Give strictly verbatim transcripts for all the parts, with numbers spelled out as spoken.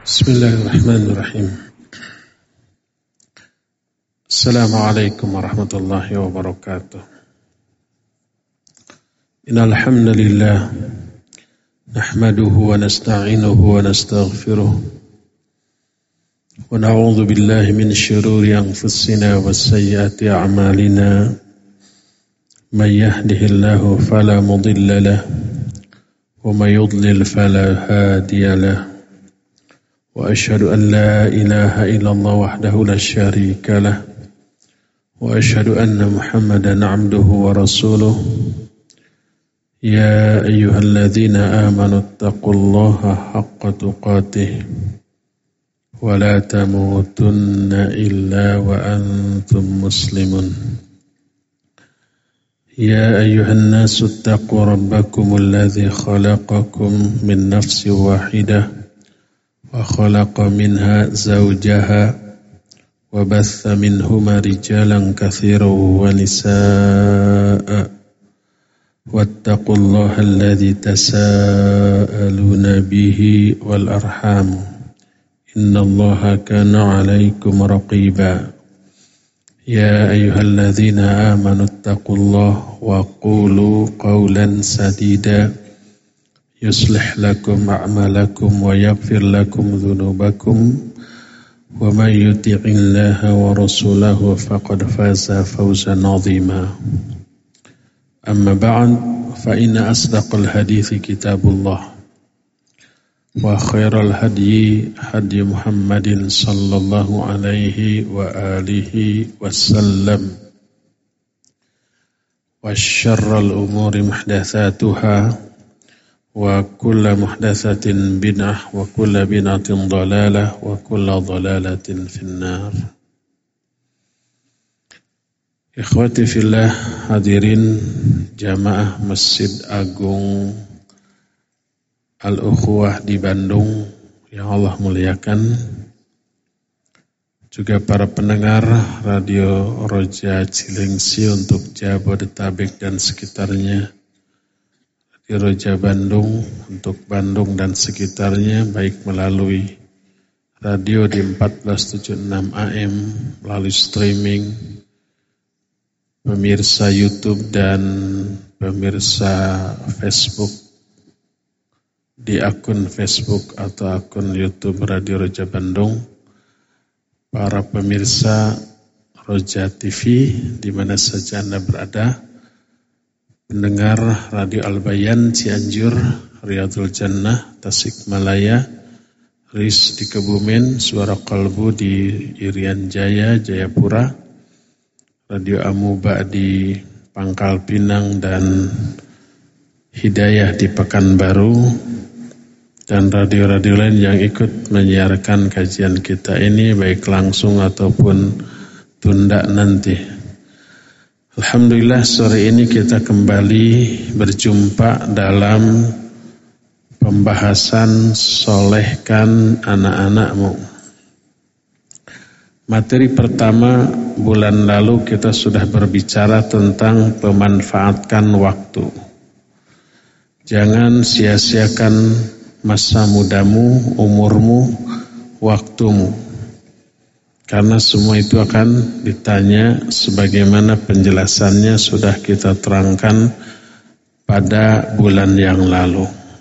Bismillahirrahmanirrahim. Assalamualaikum warahmatullahi wabarakatuh. Innal hamdalillah nahmaduhu wa nasta'inuhu wa nastaghfiruh wa na'udzu billahi min shururi anfusina wa sayyiati a'malina. May yahdihillahu fala mudilla lahu wa may yudlil fala hadiya lahu. وأشهد أن لا إله إلا الله وحده لا شريك له وأشهد أن محمدا عبده ورسوله يا أيها الذين آمنوا اتقوا الله حق تقاته ولا تموتن إلا وأنتم مسلمون يا أيها الناس اتقوا ربكم الذي خلقكم من نفس واحدة وخلق منها زوجها وبث منهما رجالا كثيرا ونساء واتقوا الله الذي تساءلون به والأرحام إن الله كان عليكم رقيبا يا أيها الذين آمنوا اتقوا الله وقولوا قولا سديدا يصلح لكم أعمالكم ويغفر لكم ذنوبكم ومن يطع الله ورسوله فقد فاز فوزا عظيما أما بعد فإن أصدق الحديث كتاب الله وخير الهدي هدي محمد صلى الله عليه وآله وسلم وشر الأمور محدثاتها wa kullu muhdatsatin bid'ah wa kullu bid'atin dhalalah wa kullu dhalalatin finnar. Ikhwati fillah, hadirin jamaah Masjid Agung Al-Ukhuwah di Bandung yang Allah muliakan, juga para pendengar Radio Roja Cilengsi untuk Jabodetabek dan sekitarnya, di Roja Bandung untuk Bandung dan sekitarnya, baik melalui radio di empat belas tujuh puluh enam A M, melalui streaming, pemirsa YouTube dan pemirsa Facebook di akun Facebook atau akun YouTube Radio Roja Bandung, para pemirsa Roja T V di mana saja Anda berada, pendengar Radio Al-Bayan Cianjur, Riyadul Jannah Tasikmalaya, R I S di Kebumen, Suara Kalbu di Irian Jaya Jayapura, Radio Amuba di Pangkal Pinang dan Hidayah di Pekanbaru, dan radio-radio lain yang ikut menyiarkan kajian kita ini baik langsung ataupun tunda nanti. Alhamdulillah, sore ini kita kembali berjumpa dalam pembahasan solehkan anak-anakmu. Materi pertama bulan lalu kita sudah berbicara tentang pemanfaatkan waktu. Jangan sia-siakan masa mudamu, umurmu, waktumu. Karena semua itu akan ditanya sebagaimana penjelasannya sudah kita terangkan pada bulan yang lalu.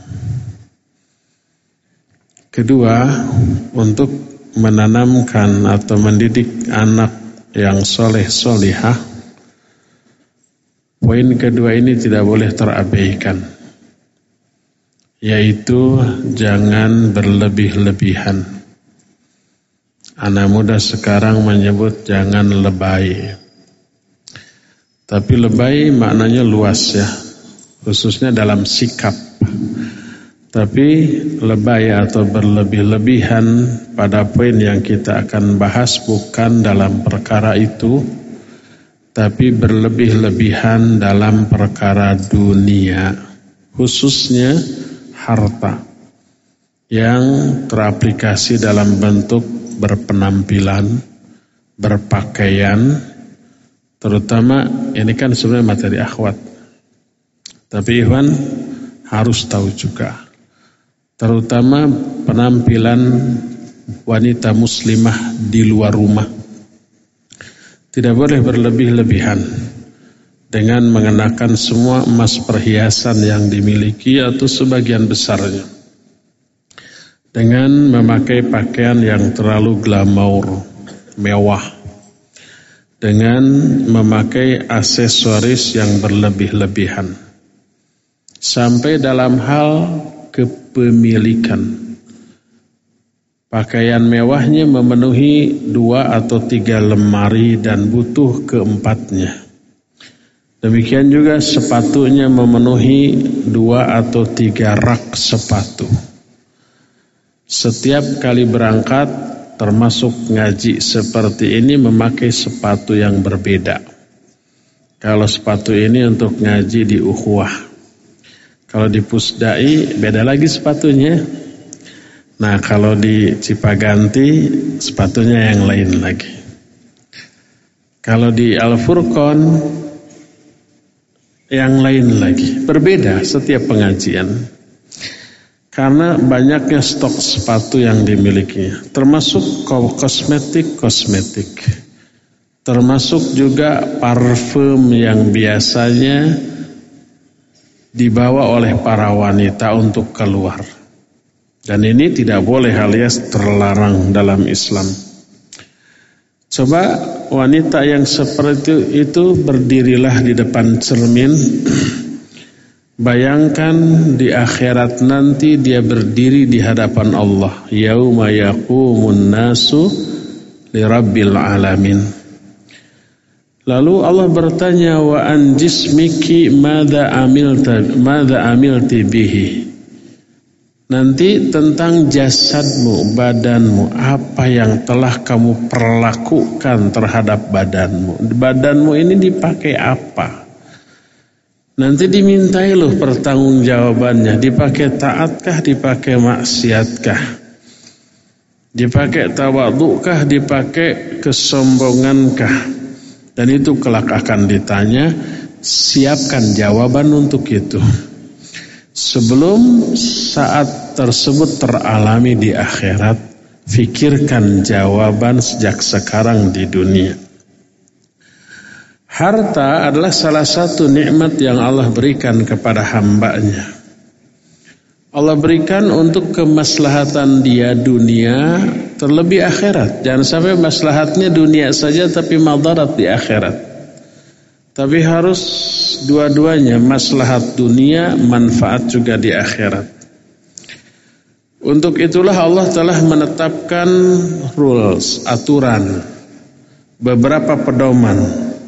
Kedua, untuk menanamkan atau mendidik anak yang soleh solihah, poin kedua ini tidak boleh terabaikan, yaitu jangan berlebih-lebihan. Anak muda sekarang menyebut jangan lebay. Tapi lebay maknanya luas ya, khususnya dalam sikap. Tapi lebay atau berlebih-lebihan pada poin yang kita akan bahas bukan dalam perkara itu, tapi berlebih-lebihan dalam perkara dunia, khususnya harta yang teraplikasi dalam bentuk berpenampilan, berpakaian, terutama ini kan sebenarnya materi akhwat. Tapi Ikhwan harus tahu juga, terutama penampilan wanita muslimah di luar rumah. Tidak boleh berlebih-lebihan dengan mengenakan semua emas perhiasan yang dimiliki atau sebagian besarnya, dengan memakai pakaian yang terlalu glamour, mewah, dengan memakai aksesoris yang berlebih-lebihan, sampai dalam hal kepemilikan. Pakaian mewahnya memenuhi dua atau tiga lemari dan butuh keempatnya. Demikian juga sepatunya memenuhi dua atau tiga rak sepatu. Setiap kali berangkat termasuk ngaji seperti ini memakai sepatu yang berbeda. Kalau sepatu ini untuk ngaji di ukhuwah, kalau di Pusdai beda lagi sepatunya. Nah kalau di Cipaganti sepatunya yang lain lagi. Kalau di Al-Furqon yang lain lagi. Berbeda setiap pengajian. Karena banyaknya stok sepatu yang dimilikinya. Termasuk kosmetik-kosmetik. Termasuk juga parfum yang biasanya dibawa oleh para wanita untuk keluar. Dan ini tidak boleh alias terlarang dalam Islam. Coba wanita yang seperti itu berdirilah di depan cermin. Bayangkan di akhirat nanti dia berdiri di hadapan Allah. Yauma yaqumun nasu lirabbil alamin. Lalu Allah bertanya, wa an jismiki madza amilta madza amilti bihi. Nanti tentang jasadmu, badanmu, apa yang telah kamu perlakukan terhadap badanmu. Badanmu ini dipakai apa? Nanti dimintai loh pertanggungjawabannya. Dipakai taatkah, dipakai maksiatkah? Dipakai tawadukah, dipakai kesombongankah? Dan itu kelak akan ditanya. Siapkan jawaban untuk itu. Sebelum saat tersebut teralami di akhirat, fikirkan jawaban sejak sekarang di dunia. Harta adalah salah satu nikmat yang Allah berikan kepada hambanya. Allah berikan untuk kemaslahatan dia dunia, terlebih akhirat. Jangan sampai maslahatnya dunia saja tapi madarat di akhirat. Tapi harus dua-duanya, maslahat dunia, manfaat juga di akhirat. Untuk itulah Allah telah menetapkan rules, aturan, beberapa pedoman.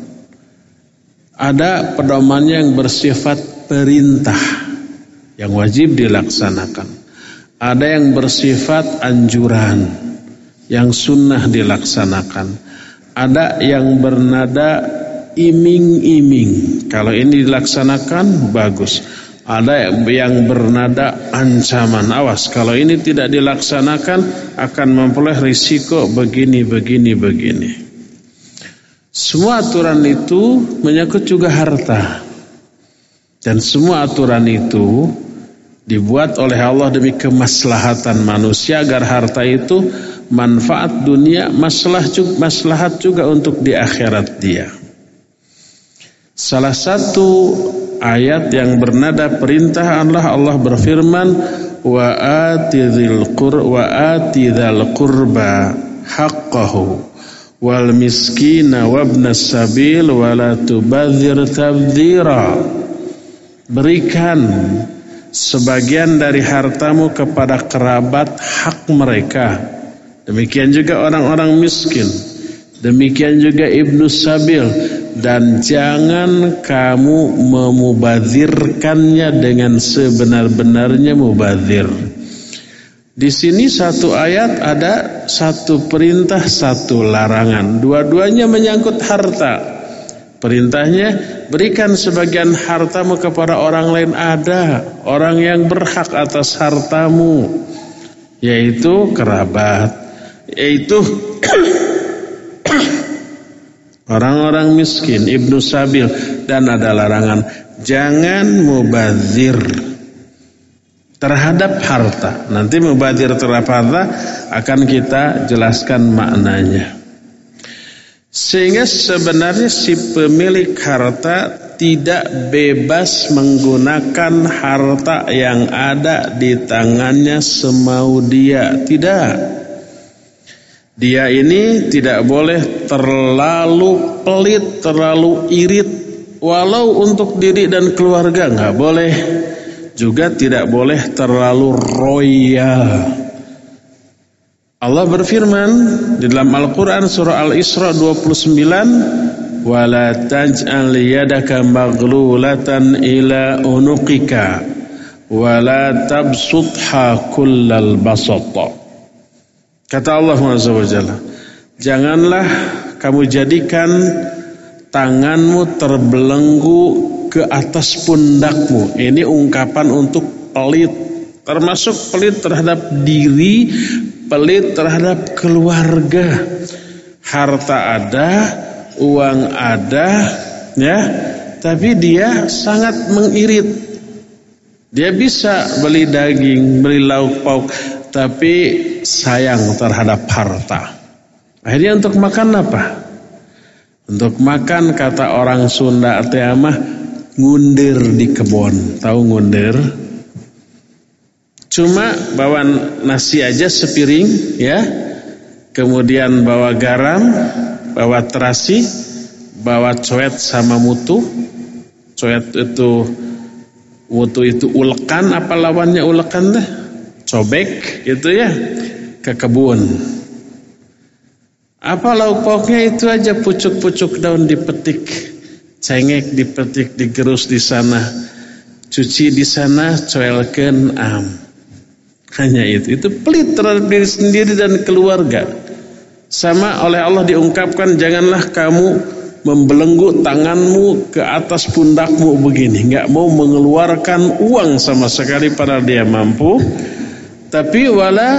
Ada pedoman yang bersifat perintah, yang wajib dilaksanakan. Ada yang bersifat anjuran, yang sunnah dilaksanakan. Ada yang bernada iming-iming, kalau ini dilaksanakan bagus. Ada yang bernada ancaman, awas kalau ini tidak dilaksanakan akan memperoleh risiko begini begini begini. Semua aturan itu menyangkut juga harta. Dan semua aturan itu dibuat oleh Allah demi kemaslahatan manusia agar harta itu manfaat dunia, maslahat juga, maslahat juga untuk di akhirat dia. Salah satu ayat yang bernada perintah Allah, Allah berfirman, wa atidhil qur wa atidhal qurba haqqahu wal miskina wabnas sabil wa la tubadzir tabdzira. Berikan sebagian dari hartamu kepada kerabat hak mereka. Demikian juga orang-orang miskin. Demikian juga ibnu sabil. Dan jangan kamu memubadzirkannya dengan sebenar-benarnya mubadzir. Di sini satu ayat ada satu perintah, satu larangan. Dua-duanya menyangkut harta. Perintahnya berikan sebagian hartamu kepada orang lain. Ada orang yang berhak atas hartamu, yaitu kerabat, yaitu orang-orang miskin, ibnu sabil. Dan ada larangan, jangan mubadzir. terhadap harta. Nanti mubadzir terhadap harta akan kita jelaskan maknanya. Sehingga sebenarnya si pemilik harta tidak bebas menggunakan harta yang ada di tangannya semau dia. Tidak. Dia ini tidak boleh terlalu pelit, terlalu irit, walau untuk diri dan keluarga nggak boleh. Juga tidak boleh terlalu royal. Allah berfirman di dalam Al-Quran surah Al-Isra dua puluh sembilan, wala taj'al yadaka maghlulatan ila unuqika wala tabsutha kullal basat. Kata Allah Azza wa Jalla, janganlah kamu jadikan tanganmu terbelenggu ke atas pundakmu. Ini ungkapan untuk pelit, termasuk pelit terhadap diri, pelit terhadap keluarga. Harta ada, uang ada, ya, tapi dia sangat mengirit. Dia bisa beli daging, beli lauk pauk, tapi sayang terhadap harta. Akhirnya untuk makan apa? Untuk makan, kata orang Sunda Atiamah, ngundir di kebun. Tahu ngundir? Cuma bawa nasi aja sepiring, ya. Kemudian bawa garam, bawa terasi, bawa coet sama mutu. Coet itu, mutu itu ulekan, apa lawannya ulekan deh? Cobek, gitu ya. Ke kebun. Apa lauk pauknya itu aja, pucuk-pucuk daun dipetik, cengek dipetik, digerus di sana, cuci di sana, coelkeun am. Hanya itu. Itu pelit terhadap diri sendiri dan keluarga. Sama oleh Allah diungkapkan, janganlah kamu membelenggu tanganmu ke atas pundakmu begini, enggak mau mengeluarkan uang sama sekali pada dia mampu. Tapi wala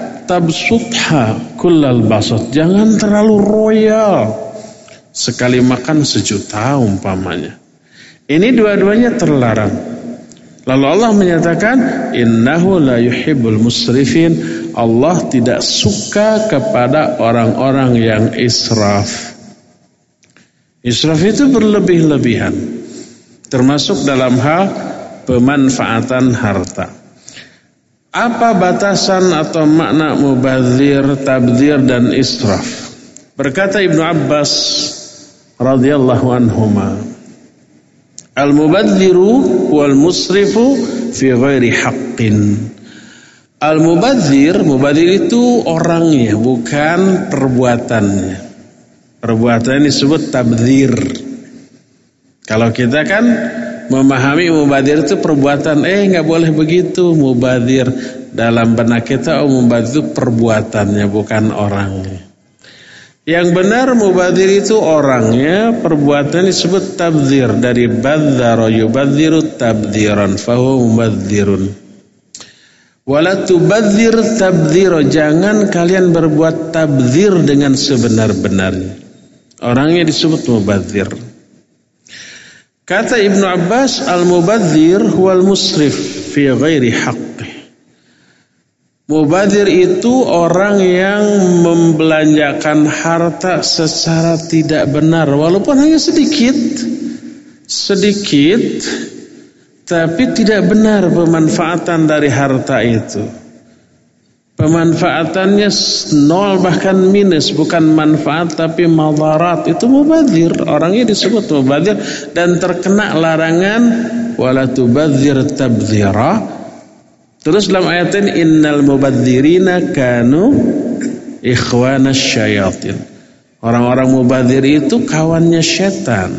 tabsutha kullal basat, jangan terlalu royal. Sekali makan sejuta umpamanya. Ini dua-duanya terlarang. Lalu Allah menyatakan, innahu la yuhibbul musrifin. Allah tidak suka kepada orang-orang yang israf. Israf itu berlebih-lebihan, termasuk dalam hal pemanfaatan harta. Apa batasan atau makna mubadzir, tabdzir dan israf? Berkata Ibnu Abbas radhiyallahu anhuma, al-mubadziru wal musrifu fi ghairi haqqin. Al-mubadzir, mubadzir itu orangnya, bukan perbuatannya. Perbuatan disebut tabdzir. Kalau kita kan memahami mubadzir itu perbuatan, eh nggak boleh begitu. Mubadzir dalam benak kita, oh mubadzir itu perbuatannya, bukan orangnya. Yang benar mubadzir itu orangnya, perbuatan disebut tabdzir. Dari badzara yubadziru tabdziran, fahuwa mubadzirun. Wala tubadzir tabdzira, jangan kalian berbuat tabdzir dengan sebenar-benarnya. Orangnya disebut mubadzir. Kata Ibnu Abbas, al-mubadzir huwal musrif fi ghairi haqqi. Mubadzir itu orang yang membelanjakan harta secara tidak benar, walaupun hanya sedikit, sedikit, tapi tidak benar pemanfaatan dari harta itu. Pemanfaatannya nol bahkan minus, bukan manfaat tapi madarat. Itu mubadzir, orangnya disebut mubadzir dan terkena larangan wala tubadzir tabdzira. Terus dalam ayat ini, innal mubadzirina kanu ikhwanas syayatin. Orang-orang mubadzir itu kawannya setan.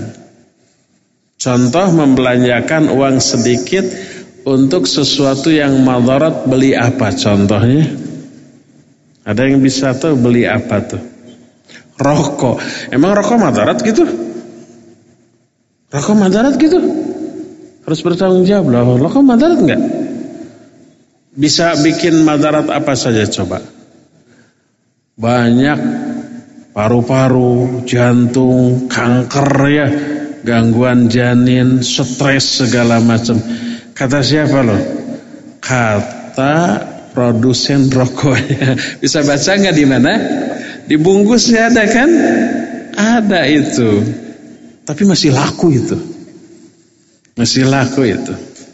Contoh, membelanjakan uang sedikit untuk sesuatu yang madarat. Beli apa contohnya? Ada yang bisa tuh beli apa tuh? Rokok. Emang rokok madarat gitu? Rokok madarat gitu? Harus bertanggung jawab lah. Rokok madarat enggak? Bisa bikin madarat apa saja coba? Banyak, paru-paru, jantung, kanker ya, gangguan janin, stres segala macam. Kata siapa loh? kata produsen rokoknya. Bisa baca nggak di mana? Di bungkusnya ada kan? Ada itu. Tapi masih laku itu. Masih laku itu.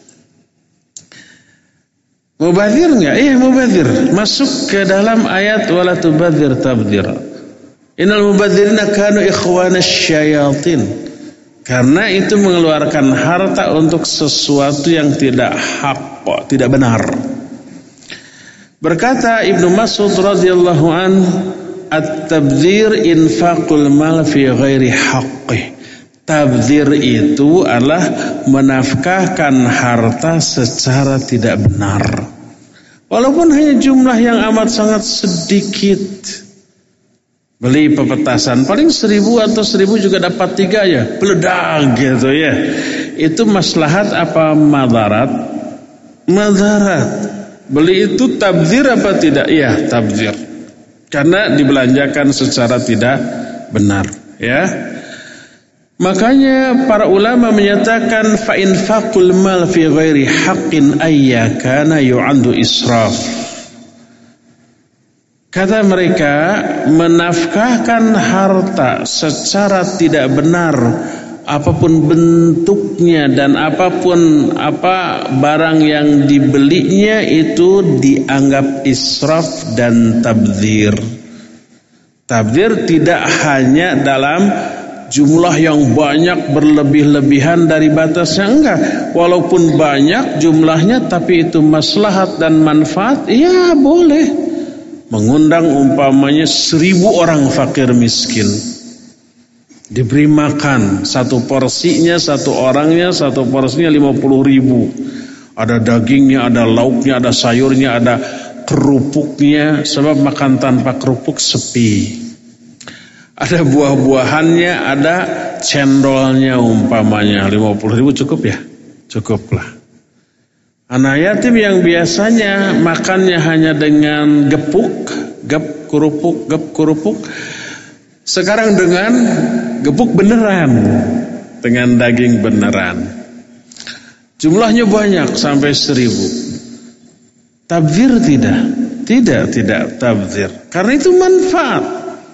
Mubadzir enggak? Iya, mubadzir. Masuk ke dalam ayat wala tubadzir tabdzir. Innal mubadzirina kanu ikhwanas syayatin. Karena itu mengeluarkan harta untuk sesuatu yang tidak hak, tidak benar. Berkata Ibnu Mas'ud radhiyallahu an, at-tabdzir infaqul mal fi ghairi haqqih. Tabdzir itu adalah menafkahkan harta secara tidak benar. Walaupun hanya jumlah yang amat sangat sedikit. Beli pepetasan paling seribu atau seribu juga dapat tiga ya, peledak gitu ya. Itu maslahat apa madarat? Madarat. Beli itu tabdzir apa tidak? Iya, tabdzir. Karena dibelanjakan secara tidak benar, ya. Makanya para ulama menyatakan fa infaqul mal fi ghairi haqqin ayyakana yu'andu israf. Kata mereka, menafkahkan harta secara tidak benar, apapun bentuknya dan apapun apa barang yang dibelinya itu dianggap israf dan tabdzir. Tabdzir tidak hanya dalam jumlah yang banyak berlebih-lebihan dari batasnya, enggak. Walaupun banyak jumlahnya tapi itu maslahat dan manfaat, ya boleh. Mengundang umpamanya seribu orang fakir miskin, diberi makan satu porsinya, satu orangnya satu porsinya lima puluh ribu. Ada dagingnya, ada lauknya, ada sayurnya, ada kerupuknya. Sebab makan tanpa kerupuk sepi. Ada buah-buahannya, ada cendolnya umpamanya. Lima puluh ribu cukup ya? Cukuplah. Anak yatim yang biasanya makannya hanya dengan gepuk, gep kerupuk, gep kerupuk, sekarang dengan gepuk beneran, dengan daging beneran. Jumlahnya banyak sampai seribu. Tabdzir tidak, tidak, tidak tabdzir. Karena itu manfaat.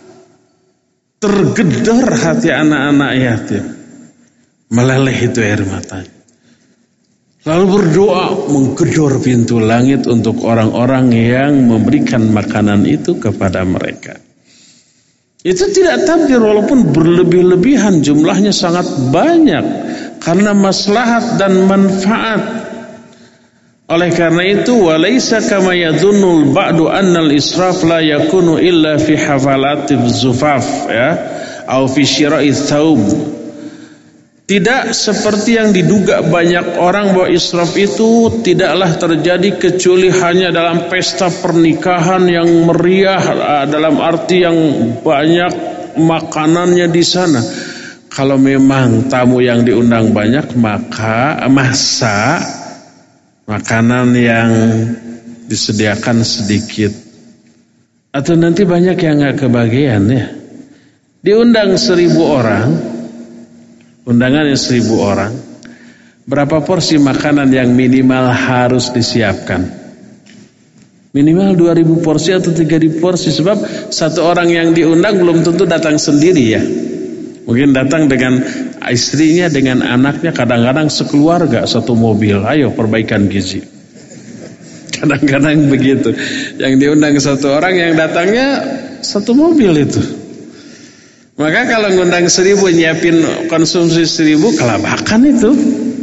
Tergedor hati anak-anak yatim, meleleh itu air matanya. Lalu berdoa menggedor pintu langit untuk orang-orang yang memberikan makanan itu kepada mereka. Itu tidak tabdzir walaupun berlebih-lebihan, jumlahnya sangat banyak karena maslahat dan manfaat. Oleh karena itu walaysa kama yadhunnul ba'du annal israf la yakunu illa fi hafalatil zufaf ya au fi syira'i thawb. Tidak seperti yang diduga banyak orang bahwa israf itu tidaklah terjadi kecuali hanya dalam pesta pernikahan yang meriah, dalam arti yang banyak makanannya di sana. Kalau memang tamu yang diundang banyak, maka masa makanan yang disediakan sedikit. Atau nanti banyak yang gak kebagian ya. Diundang seribu orang, undangannya seribu orang, berapa porsi makanan yang minimal harus disiapkan? Minimal dua ribu porsi atau tiga ribu porsi. Sebab satu orang yang diundang belum tentu datang sendiri ya. Mungkin datang dengan istrinya, dengan anaknya, kadang-kadang sekeluarga satu mobil. Ayo perbaikan gizi. Kadang-kadang begitu. Yang diundang satu orang, yang datangnya satu mobil itu. Maka kalau ngundang seribu, nyiapin konsumsi seribu, kelabakan itu.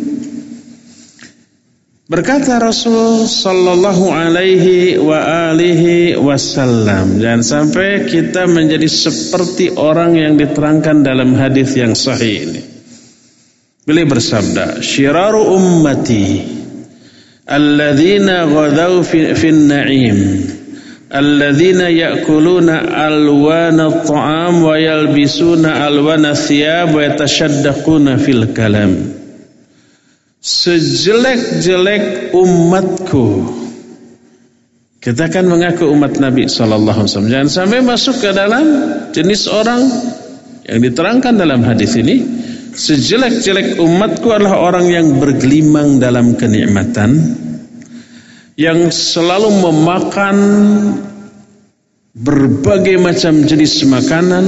Berkata Rasul sallallahu alaihi wa alihi wasallam, jangan sampai kita menjadi seperti orang yang diterangkan dalam hadis yang sahih ini. Beliau bersabda, syiraru ummati alladzina ghadaw fin na'im alladzina ya'kuluna alwana at-ta'am wa yalbisuna alwana thiyab wa yatashaddaquna fil kalam. Sejelek-jelek umatku, kita kan mengaku umat Nabi sallallahu alaihi wasallam, jangan sampai masuk ke dalam jenis orang yang diterangkan dalam hadis ini. Sejelek-jelek umatku adalah orang yang bergelimang dalam kenikmatan, yang selalu memakan berbagai macam jenis makanan,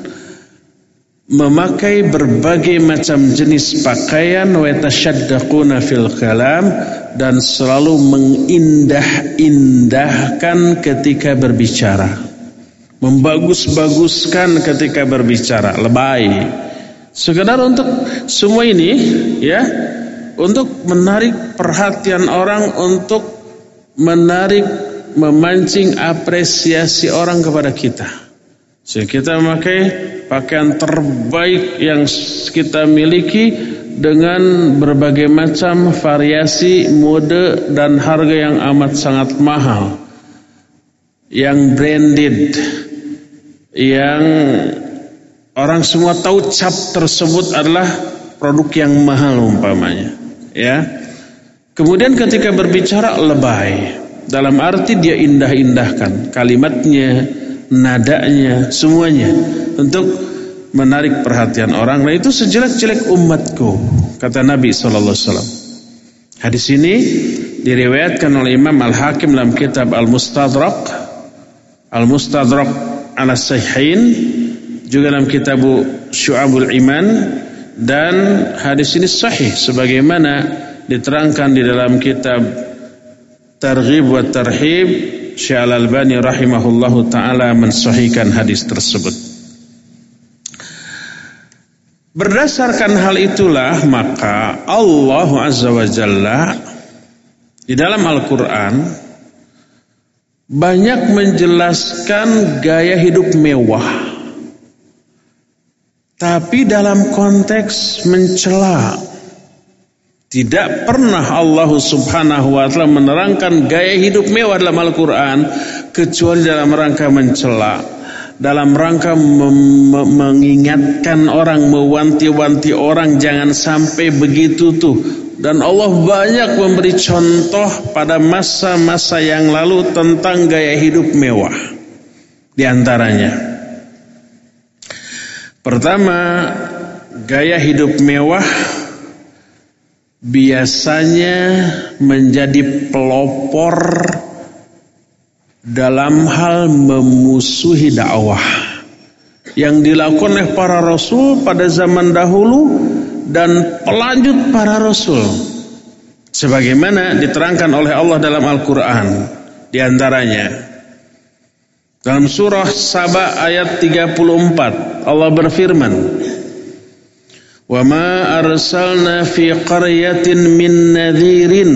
memakai berbagai macam jenis pakaian, wa tashaddaquna fil kalam, dan selalu mengindah-indahkan ketika berbicara, membagus-baguskan ketika berbicara, lebay. Sekedar untuk semua ini ya, untuk menarik perhatian orang, untuk menarik, memancing apresiasi orang kepada kita. Sehingga kita memakai pakaian terbaik yang kita miliki dengan berbagai macam variasi, mode, dan harga yang amat sangat mahal, yang branded, yang orang semua tahu cap tersebut adalah produk yang mahal umpamanya, ya. Kemudian ketika berbicara lebay, dalam arti dia indah-indahkan kalimatnya, nadanya, semuanya untuk menarik perhatian orang. Nah, itu sejelek-jelek umatku, kata Nabi sallallahu alaihi wasallam. Hadis ini diriwayatkan oleh Imam Al-Hakim dalam kitab Al-Mustadrak, Al-Mustadrak ala Sahihain, juga dalam kitab Syu'abul Iman, dan hadis ini sahih sebagaimana diterangkan di dalam kitab Targhib wa Tarhib. Syekh Al-Albani rahimahullahu ta'ala mensahihkan hadis tersebut. Berdasarkan hal itulah maka Allah Azza wa Jalla di dalam Al-Quran banyak menjelaskan gaya hidup mewah, tapi dalam konteks mencela. Tidak pernah Allah Subhanahu wa taala menerangkan gaya hidup mewah dalam Al-Quran kecuali dalam rangka mencela, dalam rangka mem- mengingatkan orang, mewanti-wanti orang jangan sampai begitu tuh. Dan Allah banyak memberi contoh pada masa-masa yang lalu tentang gaya hidup mewah. Di antaranya, pertama, gaya hidup mewah biasanya menjadi pelopor dalam hal memusuhi dakwah yang dilakukan oleh para rasul pada zaman dahulu dan pelanjut para rasul, sebagaimana diterangkan oleh Allah dalam Al-Quran. Di antaranya dalam surah Saba ayat tiga puluh empat, Allah berfirman, wa ma arsalna fi qaryatin min nadhirin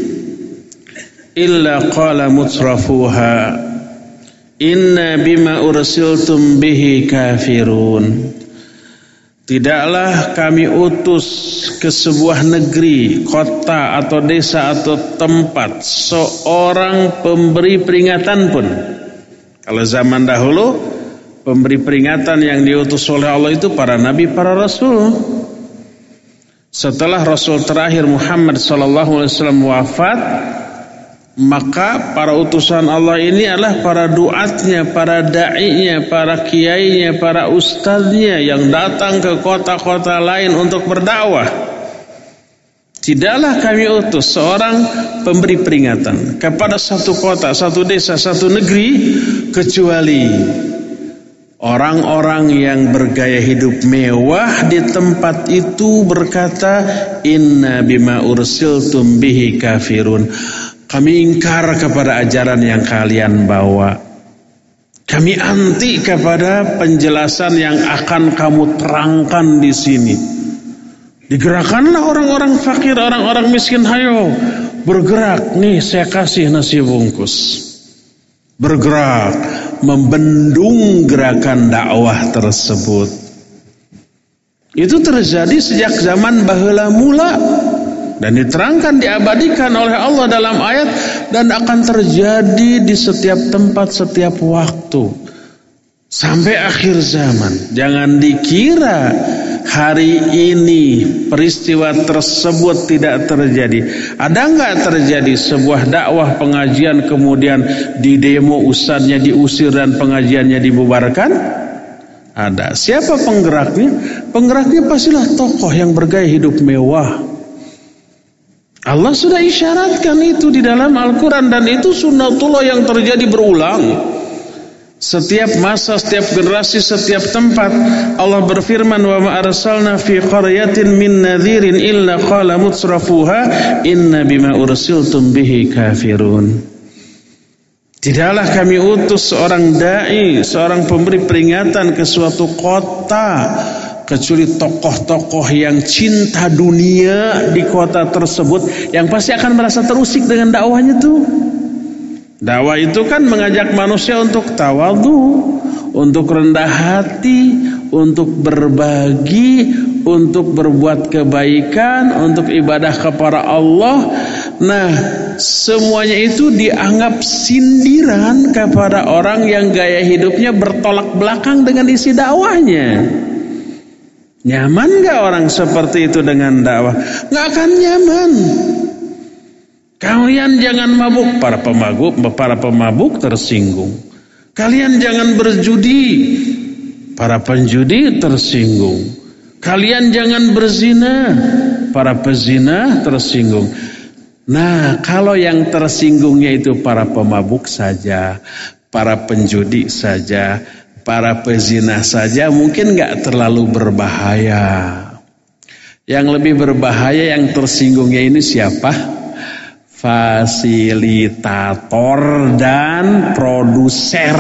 illa qala mutrafuha inna bima ursiltum bihi kafirun. Tidaklah kami utus ke sebuah negeri, kota atau desa atau tempat seorang pemberi peringatan pun. Kalau zaman dahulu pemberi peringatan yang diutus oleh Allah itu para nabi, para rasul. Setelah Rasul terakhir Muhammad sallallahu alaihi wasallam wafat, maka para utusan Allah ini adalah para duatnya, para da'inya, para kiainya, para ustadznya yang datang ke kota-kota lain untuk berdakwah. Tidaklah kami utus seorang pemberi peringatan kepada satu kota, satu desa, satu negeri, kecuali orang-orang yang bergaya hidup mewah di tempat itu berkata, inna bima ursiltum bihi kafirun. Kami ingkar kepada ajaran yang kalian bawa. Kami anti kepada penjelasan yang akan kamu terangkan di sini. Digerakkanlah orang-orang fakir, orang-orang miskin. Hayo bergerak, nih saya kasih nasi bungkus. Bergerak, membendung gerakan dakwah tersebut. Itu terjadi sejak zaman baheula mula dan diterangkan, diabadikan oleh Allah dalam ayat, dan akan terjadi di setiap tempat, setiap waktu sampai akhir zaman. Jangan dikira hari ini peristiwa tersebut tidak terjadi. Ada enggak terjadi sebuah dakwah pengajian kemudian di demo, ustadznya diusir dan pengajiannya dibubarkan? Ada. Siapa penggeraknya? Penggeraknya pastilah tokoh yang bergaya hidup mewah. Allah sudah isyaratkan itu di dalam Al-Quran, dan itu sunnatullah yang terjadi berulang. Setiap masa, setiap generasi, setiap tempat. Allah berfirman, wa ma arsalna fi qaryatin min nadhirin illa qala mutrafuha inna bima ursiltum bihi kafirun. Tidaklah kami utus seorang dai, seorang pemberi peringatan ke suatu kota, kecuali tokoh-tokoh yang cinta dunia di kota tersebut yang pasti akan merasa terusik dengan dakwahnya tuh. Dakwah itu kan mengajak manusia untuk tawadhu, untuk rendah hati, untuk berbagi, untuk berbuat kebaikan, untuk ibadah kepada Allah. Nah, semuanya itu dianggap sindiran kepada orang yang gaya hidupnya bertolak belakang dengan isi dakwahnya. Nyaman gak orang seperti itu dengan dakwah? Gak akan nyaman. Kalian jangan mabuk, para pemabuk, para pemabuk tersinggung. Kalian jangan berjudi, para penjudi tersinggung. Kalian jangan berzina, para pezina tersinggung. Nah, kalau yang tersinggungnya itu para pemabuk saja, para penjudi saja, para pezina saja, mungkin gak terlalu berbahaya. Yang lebih berbahaya yang tersinggungnya ini siapa? Fasilitator dan produser.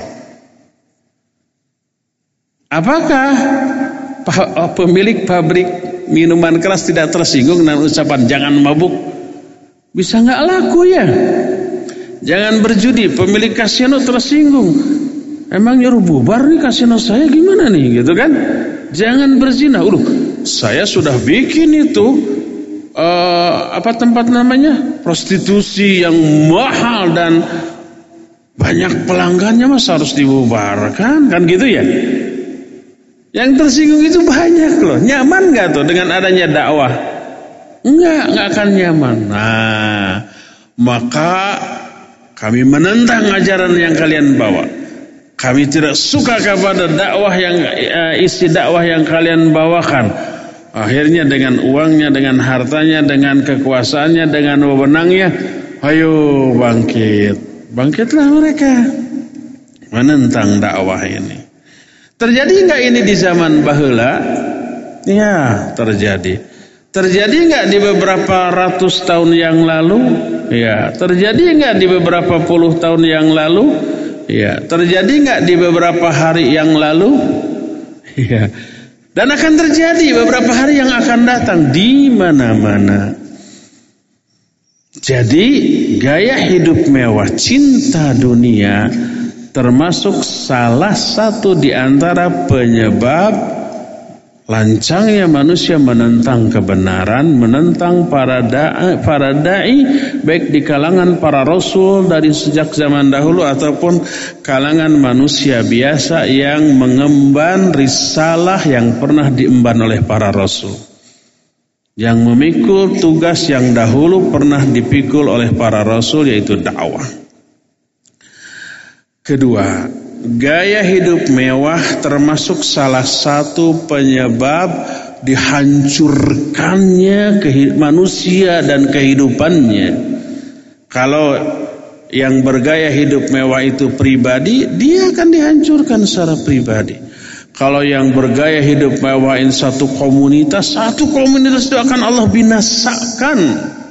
Apakah pemilik pabrik minuman keras tidak tersinggung dengan ucapan jangan mabuk? Bisa nggak laku ya? Jangan berjudi, pemilik kasino tersinggung. Emang nyuruh bubar nih kasino saya gimana nih, gitu kan? Jangan berzina. Udah, saya sudah bikin itu uh, apa tempat namanya? Prostitusi yang mahal dan banyak pelanggannya, masa harus dibubarkan? Kan gitu ya? Yang tersinggung itu banyak loh. Nyaman nggak tuh dengan adanya dakwah? Enggak, enggak akan nyaman. Nah, maka kami menentang ajaran yang kalian bawa. Kami tidak suka kepada dakwah yang uh, isi dakwah yang kalian bawakan. Akhirnya dengan uangnya, dengan hartanya, dengan kekuasaannya, dengan wewenangnya, ayo bangkit. Bangkitlah mereka menentang dakwah ini. Terjadi enggak ini di zaman baheula? Ya, terjadi. Terjadi enggak di beberapa ratus tahun yang lalu? Ya. Terjadi enggak di beberapa puluh tahun yang lalu? Ya. Terjadi enggak di beberapa hari yang lalu? Ya. Dan akan terjadi beberapa hari yang akan datang di mana-mana. Jadi gaya hidup mewah, cinta dunia termasuk salah satu di antara penyebab lancangnya manusia menentang kebenaran, menentang para da'i, para da'i baik di kalangan para rasul dari sejak zaman dahulu ataupun kalangan manusia biasa yang mengemban risalah yang pernah diemban oleh para rasul, yang memikul tugas yang dahulu pernah dipikul oleh para rasul, yaitu dakwah. Kedua, gaya hidup mewah termasuk salah satu penyebab dihancurkannya manusia dan kehidupannya. Kalau yang bergaya hidup mewah itu pribadi, dia akan dihancurkan secara pribadi. Kalau yang bergaya hidup mewah ini satu komunitas, satu komunitas itu akan Allah binasakan.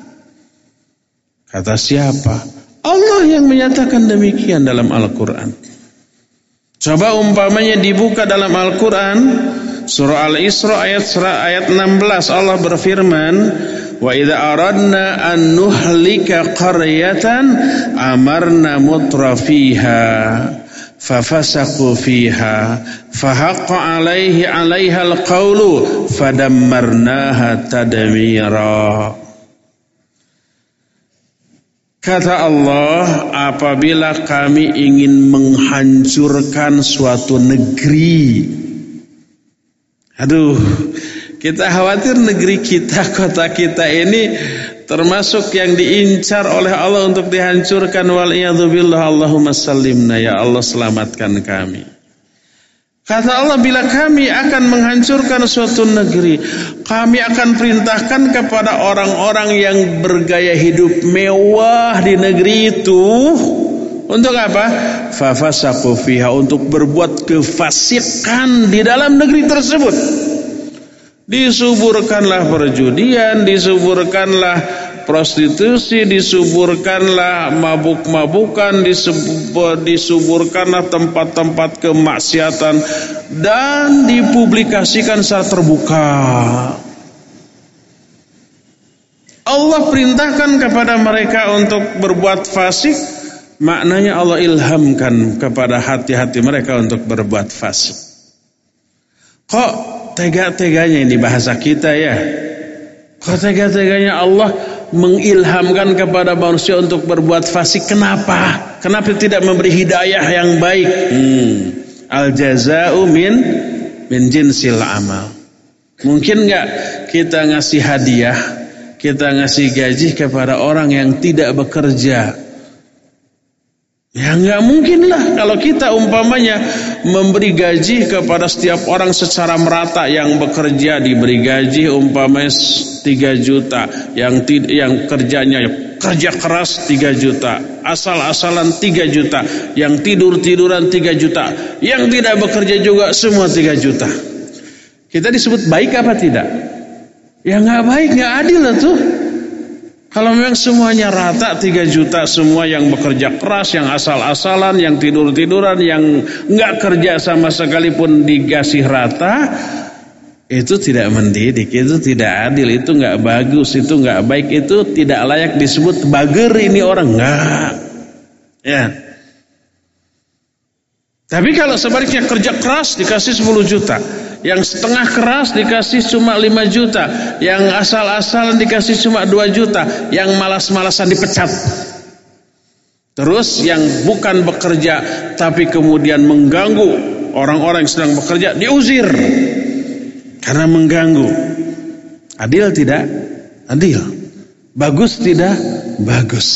Kata siapa? Allah yang menyatakan demikian dalam Al-Quran. Coba umpamanya dibuka dalam Al-Quran, surah Al-Isra ayat ayat enam belas, Allah berfirman, wa idza aradna an nuhlika qaryatan amarna mutrafiha fafasaqu fiha fahaqqa alaihi alaiha alqawlu fadammarnaha tadmira. Kata Allah, apabila kami ingin menghancurkan suatu negeri, aduh, kita khawatir negeri kita, kota kita ini termasuk yang diincar oleh Allah untuk dihancurkan. Wal'iyadzubillah, Allahumma sallimna, ya Allah selamatkan kami. Kata Allah, bila kami akan menghancurkan suatu negeri, kami akan perintahkan kepada orang-orang yang bergaya hidup mewah di negeri itu. Untuk apa? Fafasaqu fiha, untuk berbuat kefasikan di dalam negeri tersebut. Disuburkanlah perjudian, disuburkanlah prostitusi, disuburkanlah mabuk-mabukan, disuburkanlah tempat-tempat kemaksiatan, dan dipublikasikan secara terbuka. Allah perintahkan kepada mereka untuk berbuat fasik, maknanya Allah ilhamkan kepada hati-hati mereka untuk berbuat fasik. Kok tega-teganya ini bahasa kita ya? Kok tega-teganya Allah mengilhamkan kepada manusia untuk berbuat fasik? Kenapa? Kenapa tidak memberi hidayah yang baik? Hmm. Al jaza'u min min jinsil amal. Mungkin enggak kita ngasih hadiah, kita ngasih gaji kepada orang yang tidak bekerja? Ya enggak mungkin lah. Kalau kita umpamanya memberi gaji kepada setiap orang secara merata, yang bekerja diberi gaji umpamanya tiga juta, yang tid- yang kerjanya kerja keras tiga juta, asal-asalan tiga juta, yang tidur-tiduran tiga juta, yang tidak bekerja juga semua tiga juta. Kita disebut baik apa tidak? Ya enggak baik, enggak adil lah tuh. Kalau memang semuanya rata tiga juta, semua yang bekerja keras, yang asal-asalan, yang tidur-tiduran, yang enggak kerja sama sekali pun dikasih rata, itu tidak mendidik, itu tidak adil, itu enggak bagus, itu enggak baik, itu tidak layak disebut bager ini orang, enggak. Ya. Tapi kalau sebaliknya kerja keras dikasih sepuluh juta, yang setengah keras dikasih cuma lima juta, yang asal-asalan dikasih cuma dua juta, yang malas-malasan dipecat. Terus yang bukan bekerja tapi kemudian mengganggu orang-orang yang sedang bekerja diusir karena mengganggu. Adil tidak? Adil. Bagus tidak? Bagus.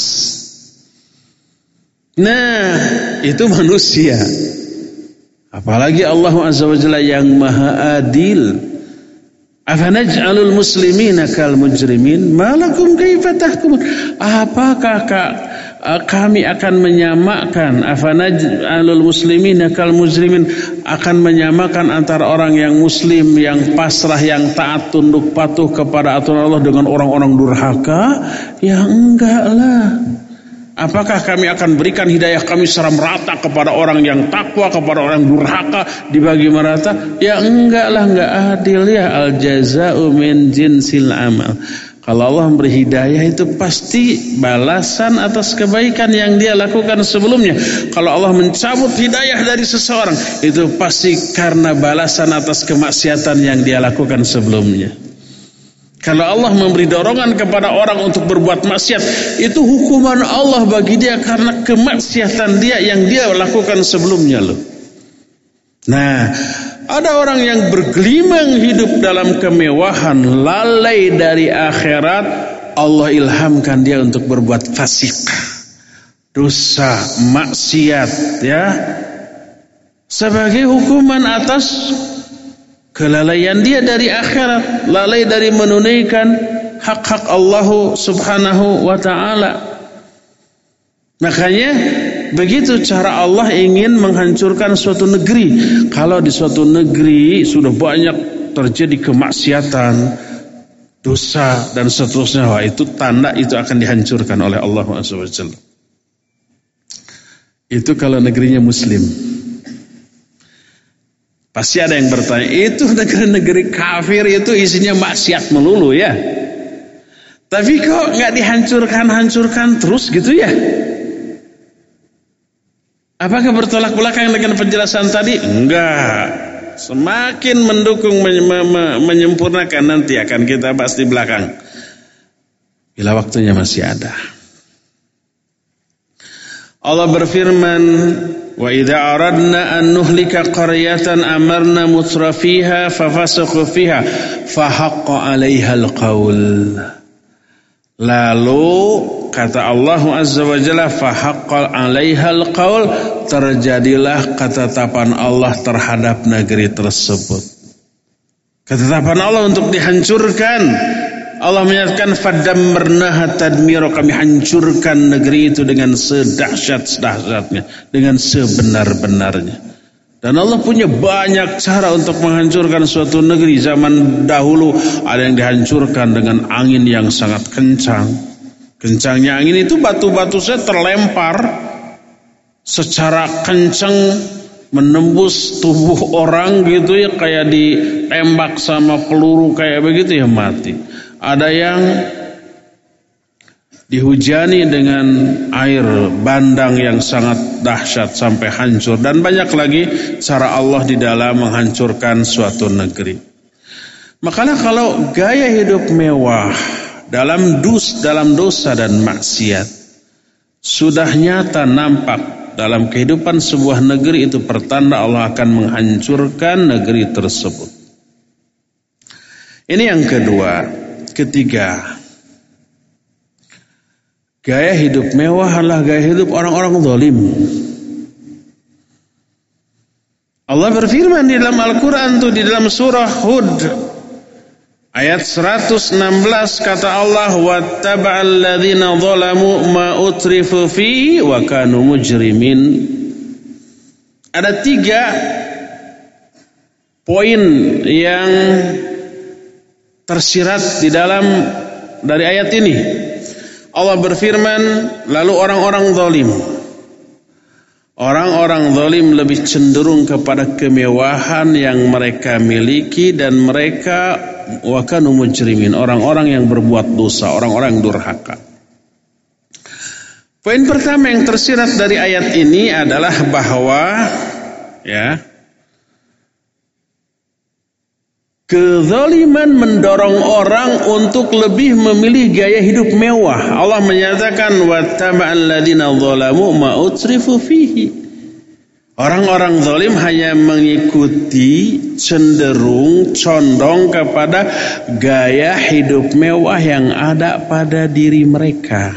Nah, itu manusia. Apalagi Allah Azza wa Jalla yang maha adil. Afanaj'alul muslimina kal mujrimin malakum kaifa tahkumun. Apakah kami akan menyamakan afanaj'alul muslimina kal mujrimin, akan menyamakan antara orang yang muslim, yang pasrah, yang taat tunduk patuh kepada aturan Allah dengan orang-orang durhaka? Ya enggak lah. Apakah kami akan berikan hidayah kami secara merata kepada orang yang takwa, kepada orang durhaka dibagi merata? Ya enggak lah, enggak adil ya. Al jaza'u min jinsil amal. Kalau Allah memberi hidayah itu pasti balasan atas kebaikan yang dia lakukan sebelumnya. Kalau Allah mencabut hidayah dari seseorang, itu pasti karena balasan atas kemaksiatan yang dia lakukan sebelumnya. Kalau Allah memberi dorongan kepada orang untuk berbuat maksiat, itu hukuman Allah bagi dia karena kemaksiatan dia yang dia lakukan sebelumnya loh. Nah, ada orang yang bergelimang hidup dalam kemewahan, lalai dari akhirat, Allah ilhamkan dia untuk berbuat fasik, dosa, maksiat, ya, sebagai hukuman atas kelalaian dia dari akhirat, lalai dari menunaikan hak-hak Allah Subhanahu wa ta'ala. Makanya begitu cara Allah ingin menghancurkan suatu negeri. Kalau di suatu negeri sudah banyak terjadi kemaksiatan, dosa dan seterusnya, wah, itu tanda itu akan dihancurkan oleh Allah subhanahu wa taala. Itu kalau negerinya muslim. Pasti ada yang bertanya, itu negeri-negeri kafir itu isinya maksiat melulu ya. Tapi kok nggak dihancurkan-hancurkan terus gitu ya? Apakah bertolak belakang dengan penjelasan tadi? Enggak. Semakin mendukung, menyempurnakan, nanti akan kita bahas di belakang. Bila waktunya masih ada. Allah berfirman, wa idza aradna an nuhlika qaryatan amarna mutrafiha fafasaqu fiha fa haqqa 'alaiha al-qaul. Lalu kata Allah Azza wa Jalla, fahaqqal 'alaihal qaul, terjadilah ketetapan Allah terhadap negeri tersebut. Ketetapan Allah untuk dihancurkan. Allah menyatakan fadammarnaha tadmira, kami hancurkan negeri itu dengan sedahsyat-dahsyatnya, dengan sebenar-benarnya. Dan Allah punya banyak cara untuk menghancurkan suatu negeri. Zaman dahulu ada yang dihancurkan dengan angin yang sangat kencang. Kencangnya angin itu batu-batu saya terlempar secara kencang menembus tubuh orang gitu ya, kayak ditembak sama peluru kayak begitu ya, mati. Ada yang dihujani dengan air bandang yang sangat dahsyat sampai hancur, dan banyak lagi cara Allah di dalam menghancurkan suatu negeri. Makanya kalau gaya hidup mewah dalam dus dalam dosa dan maksiat sudah nyata nampak dalam kehidupan sebuah negeri, itu pertanda Allah akan menghancurkan negeri tersebut. Ini yang kedua. Ketiga, gaya hidup mewah adalah gaya hidup orang-orang zalim. Allah berfirman di dalam Al-Quran tuh, di dalam surah Hud ayat seratus enam belas, kata Allah, wattaba'al ladzina zalamu ma utrifu fihi wa kanu mujrimin. Ada tiga poin yang tersirat di dalam dari ayat ini. Allah berfirman, lalu orang-orang zalim, orang-orang zalim lebih cenderung kepada kemewahan yang mereka miliki, dan mereka wa kanu mujrimin, orang-orang yang berbuat dosa, orang-orang durhaka. Poin pertama yang tersirat dari ayat ini adalah bahwa ya, kezaliman mendorong orang untuk lebih memilih gaya hidup mewah. Allah menyatakan wattaba'al ladzina zalamu ma utrifu fihi. Orang-orang zalim hanya mengikuti, cenderung, condong kepada gaya hidup mewah yang ada pada diri mereka.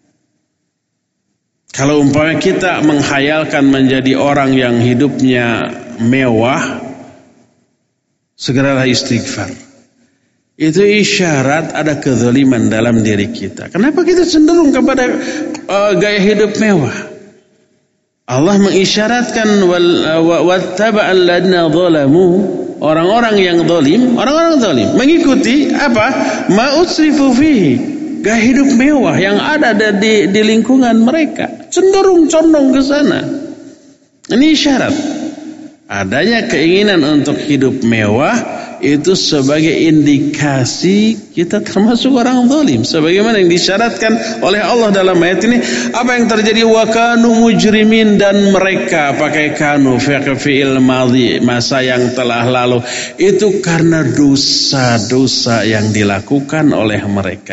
Kalau umpamanya kita menghayalkan menjadi orang yang hidupnya mewah, segeralah istighfar. Itu isyarat ada kezaliman dalam diri kita. Kenapa kita cenderung kepada uh, gaya hidup mewah? Allah mengisyaratkan wattaba'al ladzina zalamu, orang-orang yang zalim, orang-orang zalim mengikuti apa? Ma utsrifu fihi, gaya hidup mewah yang ada di, di lingkungan mereka, cenderung condong ke sana. Ini isyarat adanya keinginan untuk hidup mewah, itu sebagai indikasi kita termasuk orang zalim, sebagaimana yang disyaratkan oleh Allah dalam ayat ini. Apa yang terjadi? Wa kanu mujrimin, dan mereka pakai kanu fi'il madhi, masa yang telah lalu, itu karena dosa-dosa yang dilakukan oleh mereka.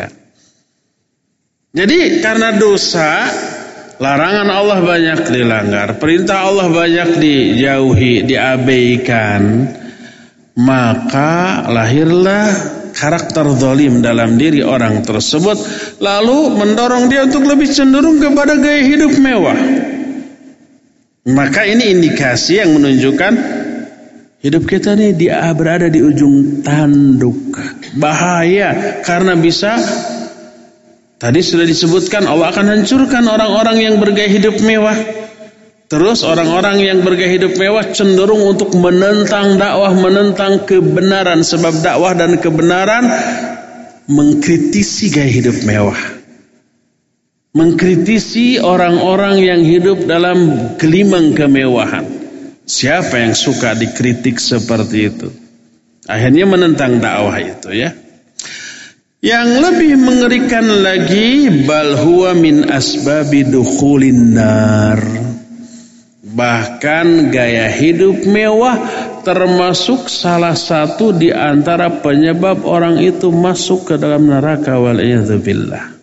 Jadi karena dosa, larangan Allah banyak dilanggar, perintah Allah banyak dijauhi, diabaikan, maka lahirlah karakter zalim dalam diri orang tersebut, lalu mendorong dia untuk lebih cenderung kepada gaya hidup mewah. Maka ini indikasi yang menunjukkan hidup kita ini dia berada di ujung tanduk. Bahaya, karena bisa, tadi sudah disebutkan Allah akan hancurkan orang-orang yang bergaya hidup mewah. Terus orang-orang yang bergaya hidup mewah cenderung untuk menentang dakwah, menentang kebenaran, sebab dakwah dan kebenaran mengkritisi gaya hidup mewah, mengkritisi orang-orang yang hidup dalam gelimang kemewahan. Siapa yang suka dikritik seperti itu? Akhirnya menentang dakwah itu ya. Yang lebih mengerikan lagi, bal huwa min asbabi dukhulin nar. Bahkan gaya hidup mewah termasuk salah satu di antara penyebab orang itu masuk ke dalam neraka, wal'iyadzubillah.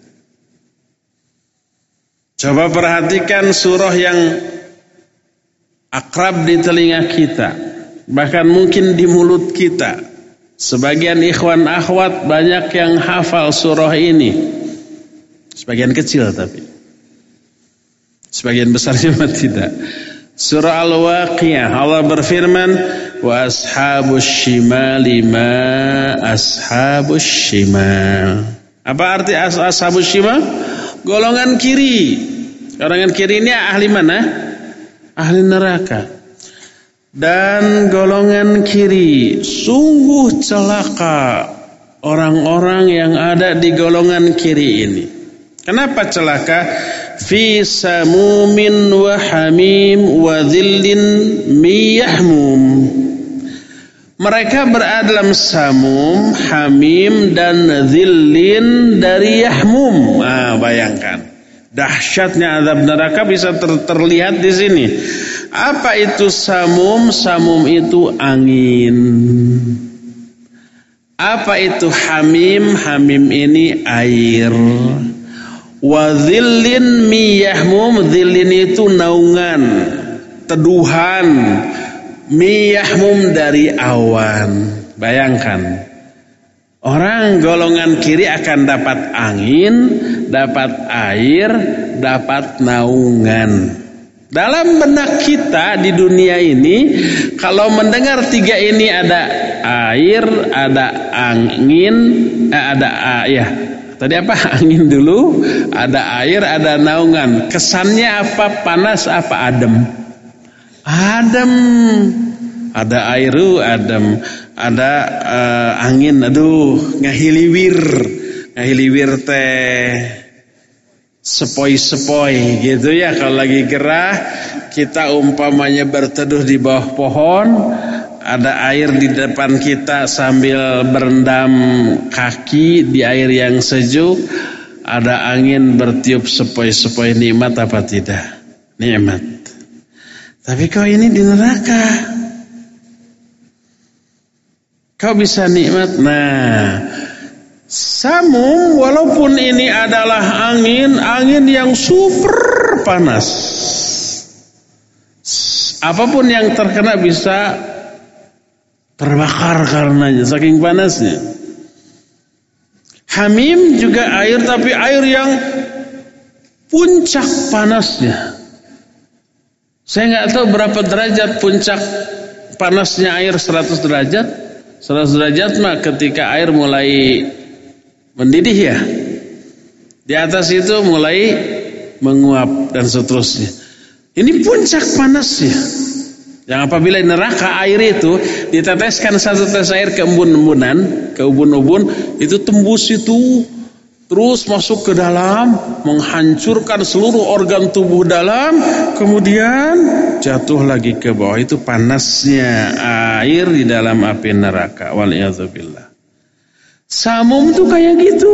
Coba perhatikan surah yang akrab di telinga kita, bahkan mungkin di mulut kita. Sebagian ikhwan akhwat banyak yang hafal surah ini. Sebagian kecil tapi. Sebagian besarnya mah tidak. Surah Al-Waqiah Allah berfirman, wa ashabus shimali ma ashabus shimal. Apa arti as ashabus shimal? Golongan kiri. Golongan kiri ini ahli mana? Ahli neraka. Dan golongan kiri sungguh celaka orang-orang yang ada di golongan kiri ini. Kenapa celaka? Fi samumin wa hamim wa dhillin miyahmum. Mereka berada dalam samum, hamim dan dhillin dari yahmum. Ah, bayangkan dahsyatnya azab neraka bisa ter terlihat di sini. Apa itu samum? Samum itu angin. Apa itu hamim? Hamim ini air. Wa dhillin miyahmum, dhillin itu naungan, teduhan, miyahmum dari awan. Bayangkan, orang golongan kiri akan dapat angin, dapat air, dapat naungan. Dalam benak kita di dunia ini, kalau mendengar tiga ini, ada air, ada angin, eh, ada ah, ya tadi apa? Angin dulu, ada air, ada naungan. Kesannya apa? Panas apa adem? Adem. Ada air, adem. Ada uh, angin, aduh, ngahiliwir. Ngahiliwir teh sepoi-sepoi gitu ya. Kalau lagi gerah, kita umpamanya berteduh di bawah pohon, ada air di depan kita sambil berendam kaki di air yang sejuk, ada angin bertiup sepoi-sepoi, nikmat apa tidak? Nikmat. Tapi kau ini di neraka, kau bisa nikmat. Nah, samum walaupun ini adalah angin, angin yang super panas, apapun yang terkena bisa terbakar karenanya, saking panasnya. Hamim juga air, tapi air yang puncak panasnya. Saya nggak tahu berapa derajat puncak panasnya air. Seratus derajat. Seratus derajat mah ketika air mulai mendidih ya. Di atas itu mulai menguap dan seterusnya. Ini puncak panasnya. Yang apabila neraka air itu diteteskan satu tetes air ke embun-embunan, ke ubun-ubun, itu tembus itu terus masuk ke dalam, menghancurkan seluruh organ tubuh dalam, kemudian jatuh lagi ke bawah. Itu panasnya air di dalam api neraka. Waliyadzubillah. Samum itu kayak gitu.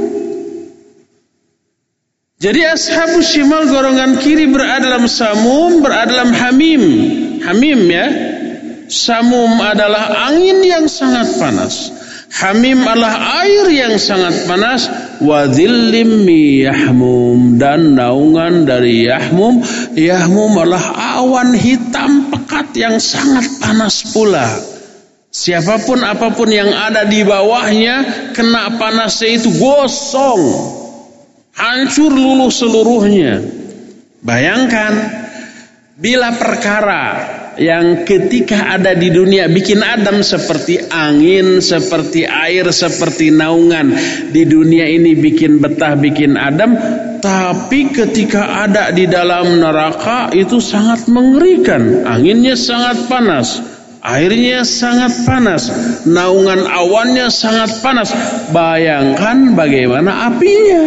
Jadi ashabus shimal golongan kiri berada dalam samum, berada dalam hamim. Hamim ya. Samum adalah angin yang sangat panas. Hamim adalah air yang sangat panas. Wa dhillim yahmum, dan naungan dari yahmum. Yahmum adalah awan hitam pekat yang sangat panas pula. Siapapun apapun yang ada di bawahnya kena panasnya itu gosong, hancur luluh seluruhnya. Bayangkan bila perkara yang ketika ada di dunia bikin adem seperti angin, seperti air, seperti naungan, di dunia ini bikin betah, bikin adem, tapi ketika ada di dalam neraka itu sangat mengerikan. Anginnya sangat panas, airnya sangat panas, naungan awannya sangat panas. Bayangkan bagaimana apinya.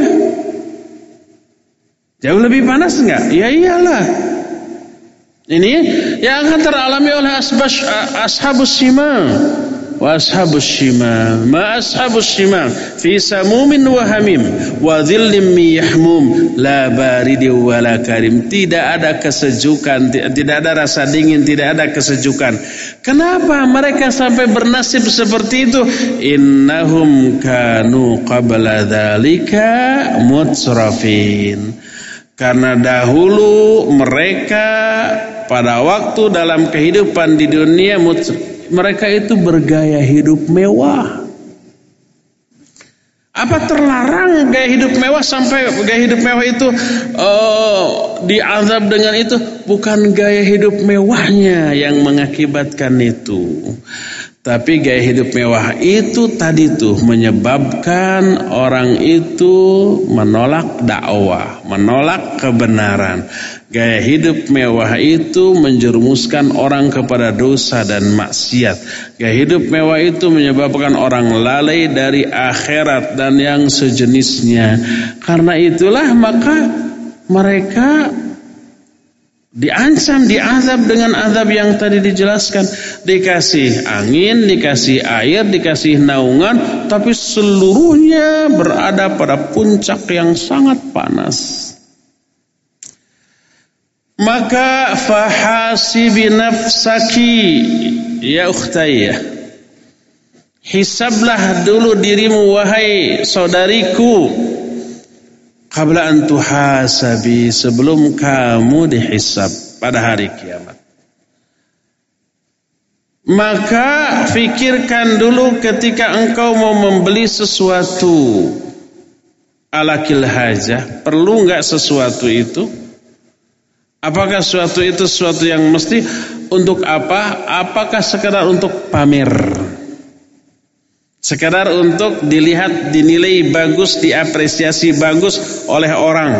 Jauh lebih panas enggak? Ya iyalah. Ini yang akan teralami oleh asbas, ashabus shimal. Wa ashabus shimal, ma ashabus shimal fi samumin wa hamim wa dhillim yahmum la baridi wa la karim. Tidak ada kesejukan, tidak ada rasa dingin, tidak ada kesejukan. Kenapa mereka sampai bernasib seperti itu? Innahum kanu qabla dzalika mutsrafin. Karena dahulu mereka pada waktu dalam kehidupan di dunia, mereka itu bergaya hidup mewah. Apa terlarang gaya hidup mewah sampai gaya hidup mewah itu uh, diazab dengan itu? Bukan gaya hidup mewahnya yang mengakibatkan itu. Tapi gaya hidup mewah itu tadi tuh menyebabkan orang itu menolak dakwah, menolak kebenaran. Gaya hidup mewah itu menjerumuskan orang kepada dosa dan maksiat. Gaya hidup mewah itu menyebabkan orang lalai dari akhirat dan yang sejenisnya. Karena itulah maka mereka diancam, diazab dengan azab yang tadi dijelaskan. Dikasih angin, dikasih air, dikasih naungan, tapi seluruhnya berada pada puncak yang sangat panas. Maka fahasibi nafsaki ya ukhtaya, hisablah dulu dirimu wahai saudariku, qabla an tuhasabi, sebelum kamu dihisab pada hari kiamat. Maka fikirkan dulu ketika engkau mau membeli sesuatu alakil hajah, perlu enggak sesuatu itu? Apakah sesuatu itu sesuatu yang mesti untuk apa? Apakah sekedar untuk pamer? Sekedar untuk dilihat, dinilai bagus, diapresiasi bagus oleh orang.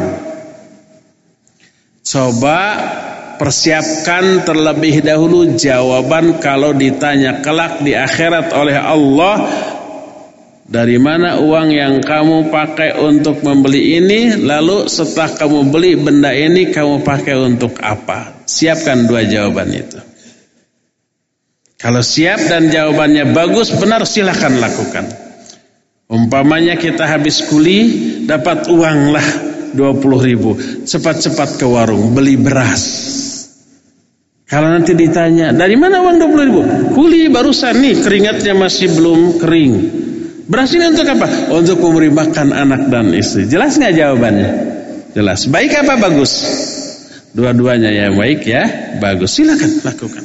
Coba persiapkan terlebih dahulu jawaban kalau ditanya kelak di akhirat oleh Allah, dari mana uang yang kamu pakai untuk membeli ini, lalu setelah kamu beli benda ini kamu pakai untuk apa? Siapkan dua jawaban itu. Kalau siap dan jawabannya bagus, benar, silakan lakukan. Umpamanya kita habis kuli, dapat uang lah dua puluh ribu. Cepat-cepat ke warung, beli beras. Kalau nanti ditanya, dari mana uang dua puluh ribu? Kuli barusan nih, keringatnya masih belum kering. Beras ini untuk apa? Untuk memberi makan anak dan istri. Jelas nggak jawabannya? Jelas. Baik apa bagus? Dua-duanya ya baik ya, bagus. Silakan lakukan.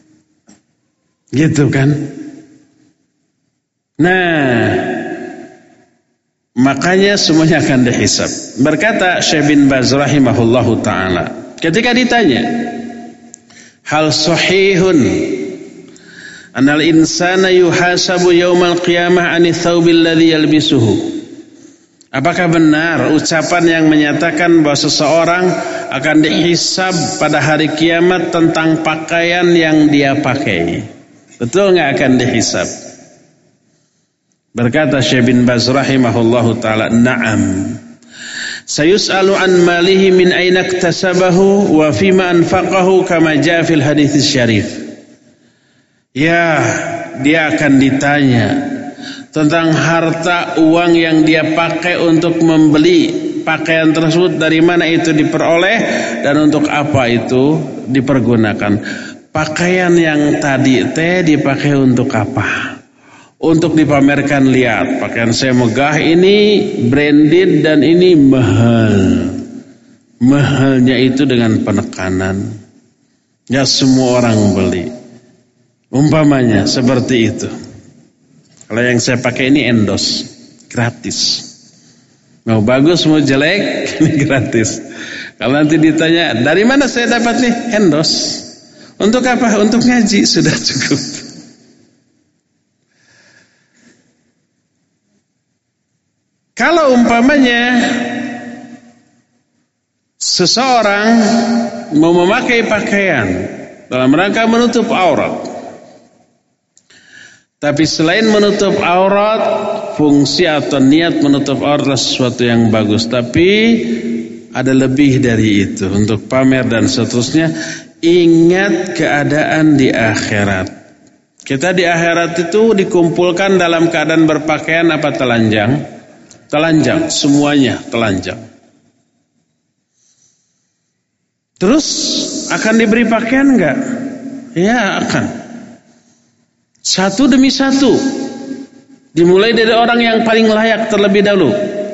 Gitu kan? Nah, makanya semuanya akan dihisab. Berkata Syekh bin Baz rahimahullahu taala, ketika ditanya, hal sahihun anal insana yuhasabu yaumal qiyamah ani thawbil ladzi yalbisuhu. Apakah benar ucapan yang menyatakan bahwa seseorang akan dihisab pada hari kiamat tentang pakaian yang dia pakai? Betul enggak akan dihisab? Berkata Syekh bin Baz rahimahullahu taala, na'am. Sayus'alu an malihi min aina iktasabahu wa fima anfaqahu kama jaa fil hadits syarif. Ya, dia akan ditanya tentang harta uang yang dia pakai untuk membeli pakaian tersebut, dari mana itu diperoleh dan untuk apa itu dipergunakan. Pakaian yang tadi teh dipakai untuk apa? Untuk dipamerkan, lihat pakaian saya megah ini, branded dan ini mahal. Mahalnya itu dengan penekanan. Ya semua orang beli. Umpamanya seperti itu. Kalau yang saya pakai ini endos, gratis. Mau bagus mau jelek, ini gratis. Kalau nanti ditanya, dari mana saya dapat nih? Endos. Untuk apa? Untuk ngaji, sudah cukup. Kalau umpamanya seseorang mau memakai pakaian dalam rangka menutup aurat, tapi selain menutup aurat, fungsi atau niat menutup aurat adalah sesuatu yang bagus, tapi ada lebih dari itu untuk pamer dan seterusnya. Ingat keadaan di akhirat. Kita di akhirat itu dikumpulkan dalam keadaan berpakaian apa telanjang? Telanjang, semuanya telanjang. Terus akan diberi pakaian enggak? Ya akan. Satu demi satu. Dimulai dari orang yang paling layak terlebih dahulu.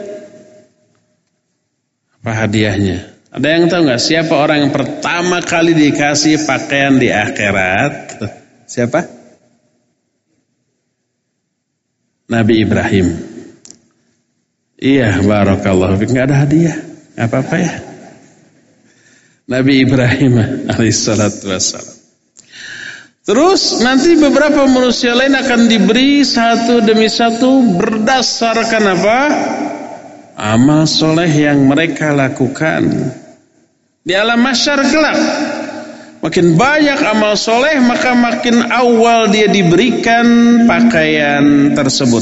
Apa hadiahnya? Ada yang tahu enggak siapa orang yang pertama kali dikasih pakaian di akhirat? Siapa? Nabi Ibrahim. Iya, barakallahu fiik, enggak ada hadiah. Enggak apa-apa ya. Nabi Ibrahim alaihissalatu wassalam. Terus nanti beberapa manusia lain akan diberi satu demi satu berdasarkan apa? Amal soleh yang mereka lakukan. Di alam mahsyar kelak, makin banyak amal soleh, maka makin awal dia diberikan pakaian tersebut.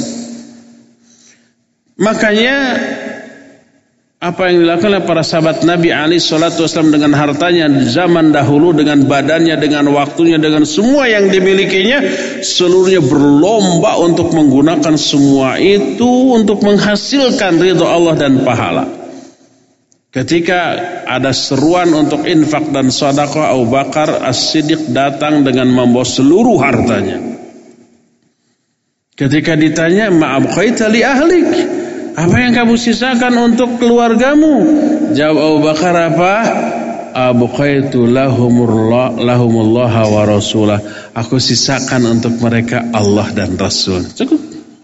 Makanya apa yang dilakukan oleh para sahabat Nabi alaihi salatu wasallam dengan hartanya zaman dahulu, dengan badannya, dengan waktunya, dengan semua yang dimilikinya, seluruhnya berlomba untuk menggunakan semua itu untuk menghasilkan ridha Allah dan pahala. Ketika ada seruan untuk infak dan sedekah, Abu Bakar As-Siddiq datang dengan membawa seluruh hartanya. Ketika ditanya, "Ma'abqaita li ahlik?" Apa yang kamu sisakan untuk keluargamu? Jawab Abu Bakar apa? Abqaitu lahumullah lahumullah wa rasulah. Aku sisakan untuk mereka Allah dan Rasul. Cukup.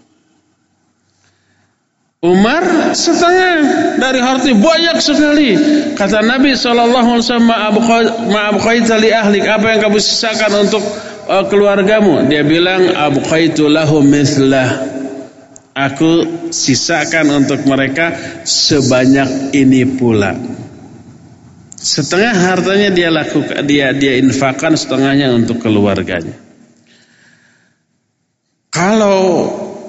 Umar setengah dari harta banyak sekali. Kata Nabi sallallahu alaihi wasallam, "Ma'abqaita li ahlik?" Apa yang kamu sisakan untuk uh, keluargamu? Dia bilang, "Abqaitu lahum mithlah." Aku sisakan untuk mereka sebanyak ini pula. Setengah hartanya dia lakukan, dia dia infakkan, setengahnya untuk keluarganya. Kalau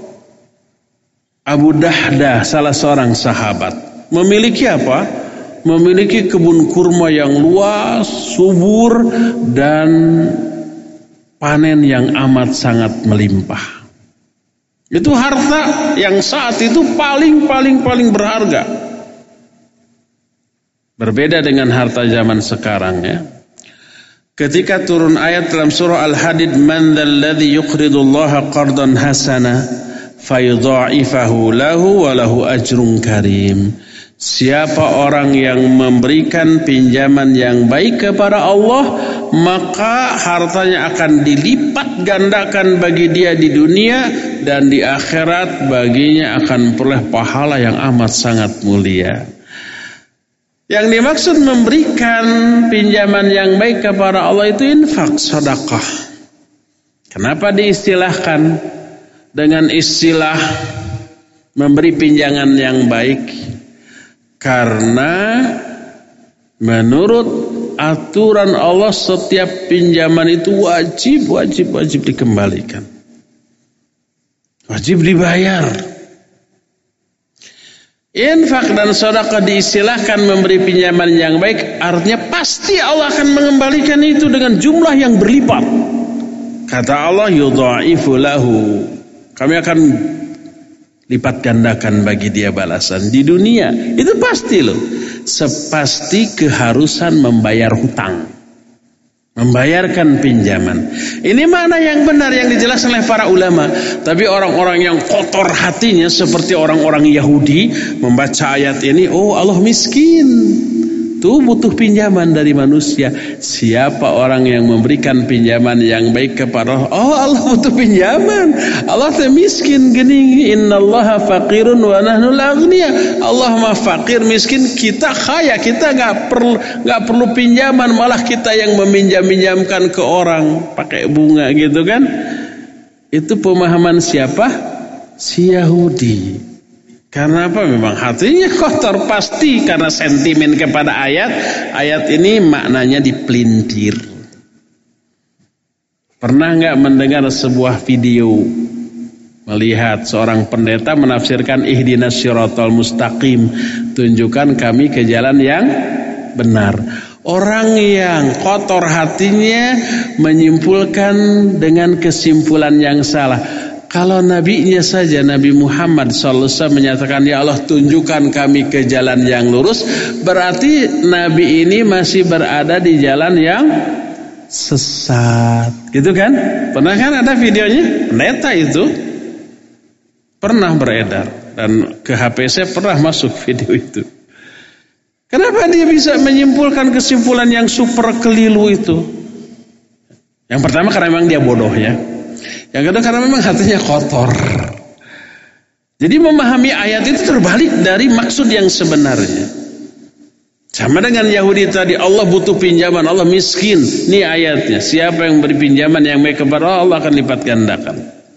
Abu Dahdah, salah seorang sahabat, memiliki apa? Memiliki kebun kurma yang luas, subur, dan panen yang amat sangat melimpah. Itu harta yang saat itu paling-paling-paling berharga. Berbeda dengan harta zaman sekarang ya. Ketika turun ayat dalam surah Al-Hadid, "Man dzalladzi yuqridullaha qardan hasana fayudha'ifahu lahu wa lahu ajrun karim." Siapa orang yang memberikan pinjaman yang baik kepada Allah, maka hartanya akan dilipat gandakan bagi dia di dunia, dan di akhirat baginya akan peroleh pahala yang amat sangat mulia. Yang dimaksud memberikan pinjaman yang baik kepada Allah itu infak, sedekah. Kenapa diistilahkan dengan istilah memberi pinjaman yang baik? Karena menurut aturan Allah setiap pinjaman itu wajib, wajib, wajib dikembalikan. Wajib dibayar. Infak dan sedekah diistilahkan memberi pinjaman yang baik, artinya pasti Allah akan mengembalikan itu dengan jumlah yang berlipat. Kata Allah, yudha'ifu lahu. Kami akan lipat gandakan bagi dia balasan di dunia. Itu pasti loh. Sepasti keharusan membayar hutang, membayarkan pinjaman. Ini mana yang benar yang dijelaskan oleh para ulama. Tapi orang-orang yang kotor hatinya seperti orang-orang Yahudi membaca ayat ini, oh Allah miskin, tuh butuh pinjaman dari manusia. Siapa orang yang memberikan pinjaman yang baik kepada Allah? Oh Allah butuh pinjaman. Allah teh miskin gini. Innallaha faqirun wa nahnu al-aghniya. Allah mah fakir miskin, kita kaya, kita nggak perlu nggak perlu pinjaman, malah kita yang meminjam-minjamkan ke orang pakai bunga gitu kan? Itu pemahaman siapa? Si Yahudi. Karena apa? Memang hatinya kotor pasti karena sentimen kepada ayat. Ayat ini maknanya dipelintir. Pernah nggak mendengar sebuah video, melihat seorang pendeta menafsirkan ihdinas siratal mustaqim, tunjukkan kami ke jalan yang benar. Orang yang kotor hatinya menyimpulkan dengan kesimpulan yang salah. Kalau nabinya saja, Nabi Muhammad shallallahu alaihi wasallam menyatakan, ya Allah tunjukkan kami ke jalan yang lurus, berarti nabi ini masih berada di jalan yang sesat, gitu kan? Pernah kan ada videonya? Pendeta itu pernah beredar, dan ke H P saya pernah masuk video itu. Kenapa dia bisa menyimpulkan kesimpulan yang super keliru itu? Yang pertama karena memang dia bodoh ya. Yang kedua karena memang hatinya kotor. Jadi memahami ayat itu terbalik dari maksud yang sebenarnya. Sama dengan Yahudi tadi, Allah butuh pinjaman, Allah miskin. Ini ayatnya, siapa yang beri pinjaman yang baik kepada Allah, Allah akan lipat gandakan.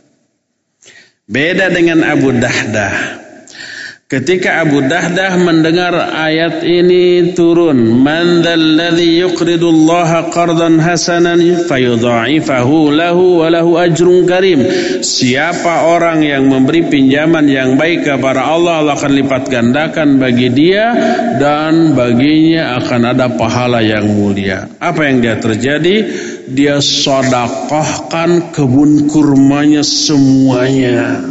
Beda dengan Abu Dahdah. Ketika Abu Dahdah mendengar ayat ini turun, man dzalladzi yuqridullaha qardan hasanan fayudha'ifahu lahu wa lahu ajrun karim. Siapa orang yang memberi pinjaman yang baik kepada Allah, Allah akan lipat gandakan bagi dia dan baginya akan ada pahala yang mulia. Apa yang dia terjadi? Dia sedekahkan kebun kurmanya semuanya.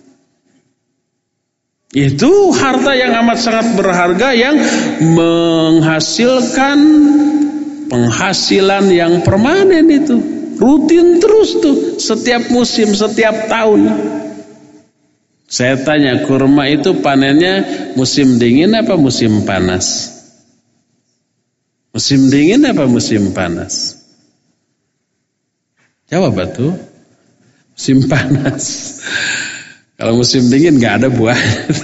Itu harta yang amat sangat berharga yang menghasilkan penghasilan yang permanen itu. Rutin terus tuh, setiap musim, setiap tahun. Saya tanya, kurma itu panennya musim dingin apa musim panas? Musim dingin apa musim panas? Jawab batu. Musim panas. Kalau musim dingin nggak ada buah.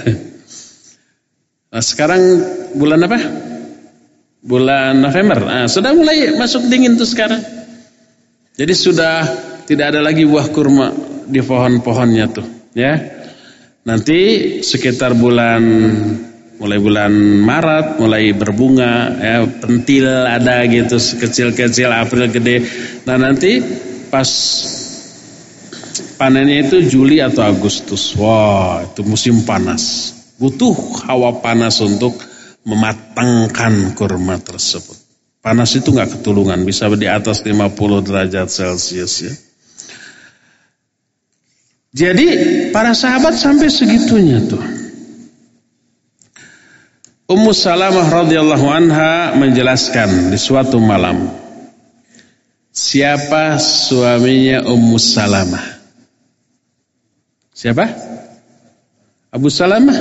Nah, sekarang bulan apa? Bulan November. Nah, sudah mulai masuk dingin tuh sekarang. Jadi sudah tidak ada lagi buah kurma di pohon-pohonnya tuh, ya. Nanti sekitar bulan mulai bulan Maret mulai berbunga, ya, pentil ada gitu kecil-kecil, April gede. Nah, nanti pas panennya itu Juli atau Agustus. Wah, itu musim panas. Butuh hawa panas untuk mematangkan kurma tersebut. Panas itu nggak ketulungan, bisa di atas lima puluh derajat Celcius ya. Jadi para sahabat sampai segitunya tuh. Ummu Salamah radhiyallahu anha menjelaskan di suatu malam, siapa suaminya Ummu Salamah? Siapa? Abu Salamah?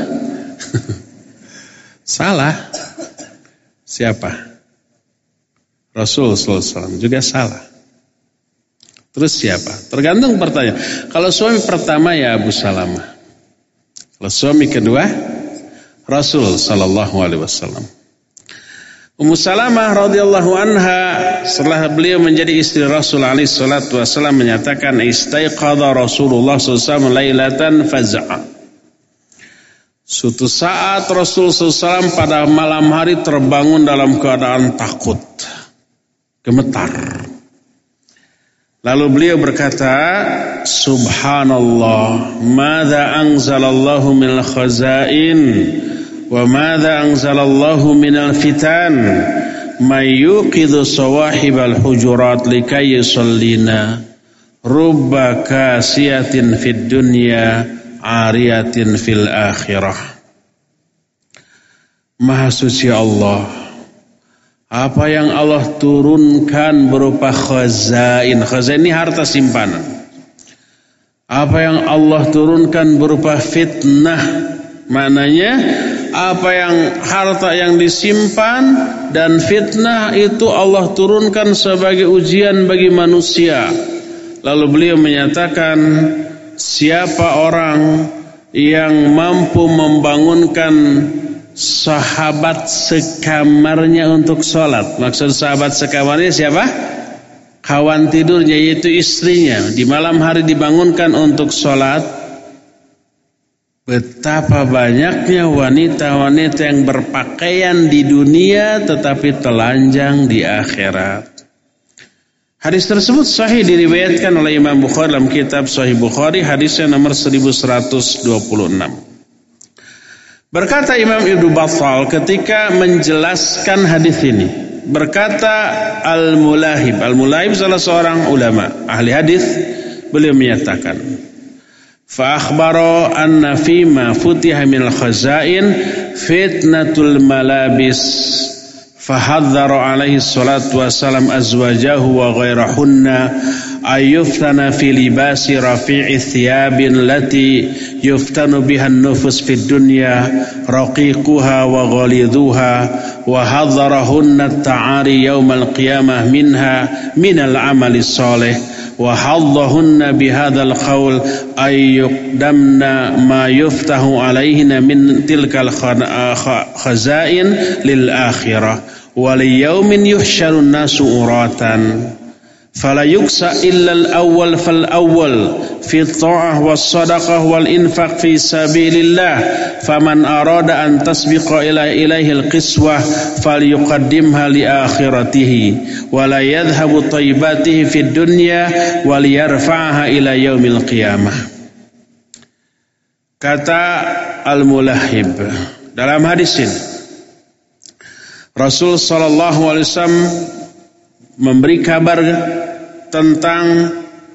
Salah. Siapa? Rasul sallallahu alaihi wasallam juga salah. Terus siapa? Tergantung pertanyaan. Kalau suami pertama ya Abu Salamah. Kalau suami kedua Rasul sallallahu alaihi wasallam. Ummu Salamah radhiyallahu anha setelah beliau menjadi istri Rasul alaihi salatu wasallam menyatakan istaiqadha Rasulullah sallallahu alaihi wasallam lailatan faz'a. Suatu saat Rasul sallallahu alaihi wasallam pada malam hari terbangun dalam keadaan takut, gemetar. Lalu beliau berkata, Subhanallah, madza anzalallahu minal khazain wa madza anzalallahu minal fitan may yuqidhu sawahibal hujurat likay yusallina rubba kasiyatin fid dunya ariyatin fil akhirah. Maha suci Allah, apa yang Allah turunkan berupa khazain. Khazain ini harta simpanan. Apa yang Allah turunkan berupa fitnah, maknanya apa yang harta yang disimpan dan fitnah itu Allah turunkan sebagai ujian bagi manusia. Lalu beliau menyatakan, siapa orang yang mampu membangunkan sahabat sekamarnya untuk sholat. Maksud sahabat sekamarnya siapa? Kawan tidurnya, yaitu istrinya. Di malam hari dibangunkan untuk sholat. Betapa banyaknya wanita-wanita yang berpakaian di dunia tetapi telanjang di akhirat. Hadis tersebut sahih diriwayatkan oleh Imam Bukhari dalam kitab Sahih Bukhari, hadisnya nomor seribu seratus dua puluh enam. Berkata Imam Ibnu Battal ketika menjelaskan hadis ini, berkata Al-Mulahib, Al-Mulahib salah seorang ulama ahli hadis, beliau menyatakan, fa akhbara anna fima futiha min al-khazain fitnatul malabis. Fahadzara alaihi salatu wassalam azwajahu wa ghairahunna ayyuftana fi libasi rafi'i thiyabin lati yuftanu biha an-nufus fid dunya raqiquha wa ghalidhuha wa hadzarahunna at-ta'ari yawmal qiyamah minha minal amali salih wa haddahunna bihadzal qaul ay yuqdamna ma yuftahu alaihinna min tilkal khazain lil akhirah wa li yaumin yuhsyarun nasu uratan fala yuksa illa al-awwal fal-awwal fi at-ta'ah was-sadaqah wal-infaq fi sabilillah faman arada an tasbiqa ila ilaihi al-qiswah falyuqaddimha li akhiratihi wa la yadhhabu tayyibatihi fid dunya wa liyarfa'aha ila yaumil qiyamah. Kata Al-Mulahhib dalam hadis ini, Rasul sallallahu alaihi wasallam memberi kabar tentang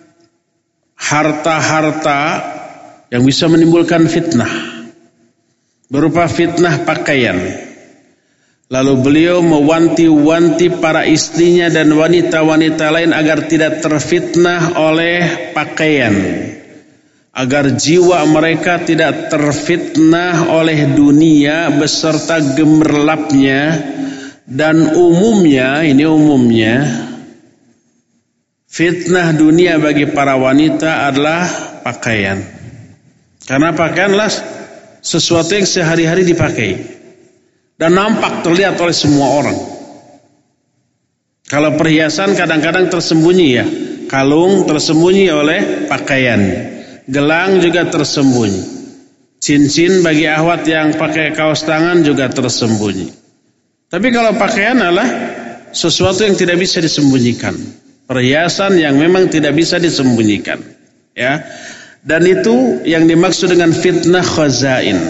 harta-harta yang bisa menimbulkan fitnah, berupa fitnah pakaian. Lalu beliau mewanti-wanti para istrinya dan wanita-wanita lain agar tidak terfitnah oleh pakaian, agar jiwa mereka tidak terfitnah oleh dunia beserta gemerlapnya. Dan umumnya, ini umumnya, fitnah dunia bagi para wanita adalah pakaian. Karena pakaianlah sesuatu yang sehari-hari dipakai dan nampak terlihat oleh semua orang. Kalau perhiasan kadang-kadang tersembunyi ya, kalung tersembunyi oleh pakaian, gelang juga tersembunyi, cincin bagi akhwat yang pakai kaos tangan juga tersembunyi. Tapi kalau pakaian adalah sesuatu yang tidak bisa disembunyikan, perhiasan yang memang tidak bisa disembunyikan, ya. Dan itu yang dimaksud dengan fitnah khazain.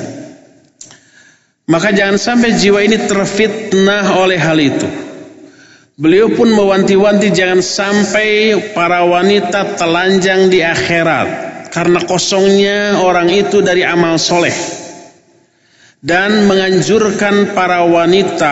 Maka jangan sampai jiwa ini terfitnah oleh hal itu. Beliau pun mewanti-wanti jangan sampai para wanita telanjang di akhirat karena kosongnya orang itu dari amal soleh. Dan menganjurkan para wanita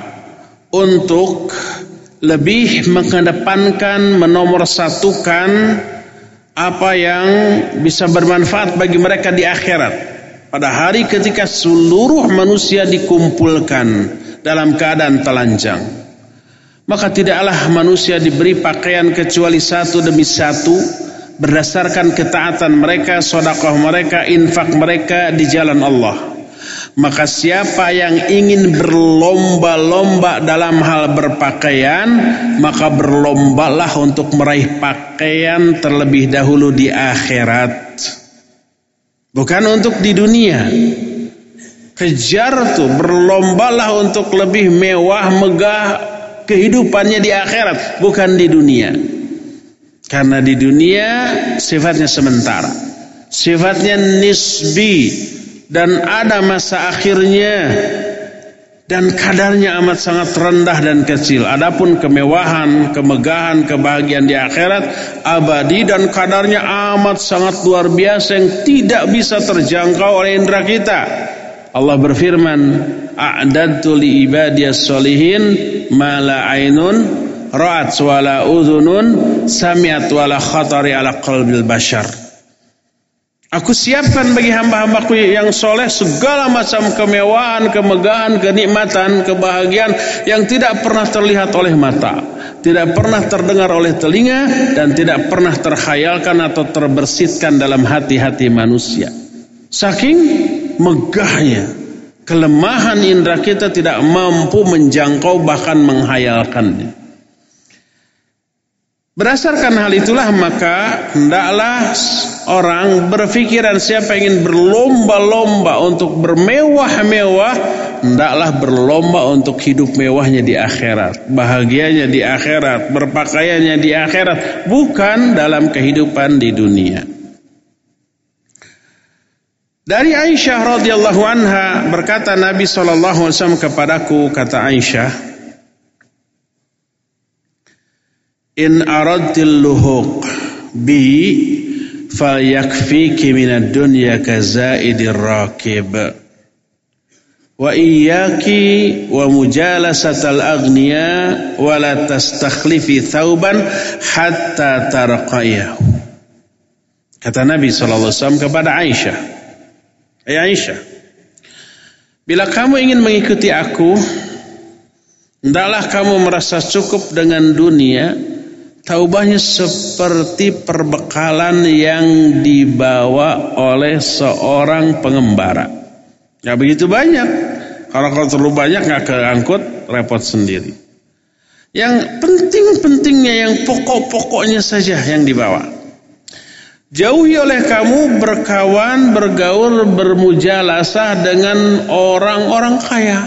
untuk lebih mengedepankan, menomorsatukan apa yang bisa bermanfaat bagi mereka di akhirat. Pada hari ketika seluruh manusia dikumpulkan dalam keadaan telanjang, maka tidaklah manusia diberi pakaian kecuali satu demi satu berdasarkan ketaatan mereka, sedekah mereka, infak mereka di jalan Allah. Maka siapa yang ingin berlomba-lomba dalam hal berpakaian, maka berlombalah untuk meraih pakaian terlebih dahulu di akhirat, bukan untuk di dunia. Kejar tuh, berlombalah untuk lebih mewah, megah kehidupannya di akhirat, bukan di dunia. Karena di dunia sifatnya sementara, sifatnya nisbi, dan ada masa akhirnya, dan kadarnya amat sangat rendah dan kecil. Adapun kemewahan, kemegahan, kebahagiaan di akhirat abadi dan kadarnya amat sangat luar biasa yang tidak bisa terjangkau oleh indera kita. Allah berfirman, a'dadtu li ibadiyas sholihin ma la ainun ra'at wa la udhunun sami'at wa la khatari ala qalbil bashar. Aku siapkan bagi hamba-hambaku yang soleh segala macam kemewahan, kemegahan, kenikmatan, kebahagiaan yang tidak pernah terlihat oleh mata, tidak pernah terdengar oleh telinga, dan tidak pernah terkhayalkan atau terbersitkan dalam hati-hati manusia. Saking megahnya, kelemahan indera kita tidak mampu menjangkau bahkan menghayalkannya. Berdasarkan hal itulah maka hendaklah orang berpikiran siapa ingin berlomba-lomba untuk bermewah-mewah, hendaklah berlomba untuk hidup mewahnya di akhirat, bahagianya di akhirat, berpakaiannya di akhirat, bukan dalam kehidupan di dunia. Dari Aisyah radhiyallahu anha berkata Nabi sallallahu alaihi wasallam kepadaku, kata Aisyah, in aradtil luhuq bi falyakfiki minad dunya kazaidir rakib wa iyyaki wa mujalasatal aghniya wa la tastakhlifi thawban hatta tarqayahu. Kata Nabi sallallahu alaihi wasallam kepada Aisyah, "Hai Aisyah, bila kamu ingin mengikuti aku, hendaklah kamu merasa cukup dengan dunia, taubahnya seperti perbekalan yang dibawa oleh seorang pengembara. Gak begitu banyak. Kalau kalau terlalu banyak gak keangkut, repot sendiri. Yang penting-pentingnya, yang pokok-pokoknya saja yang dibawa. Jauhi oleh kamu berkawan, bergaul, bermujalasah dengan orang-orang kaya.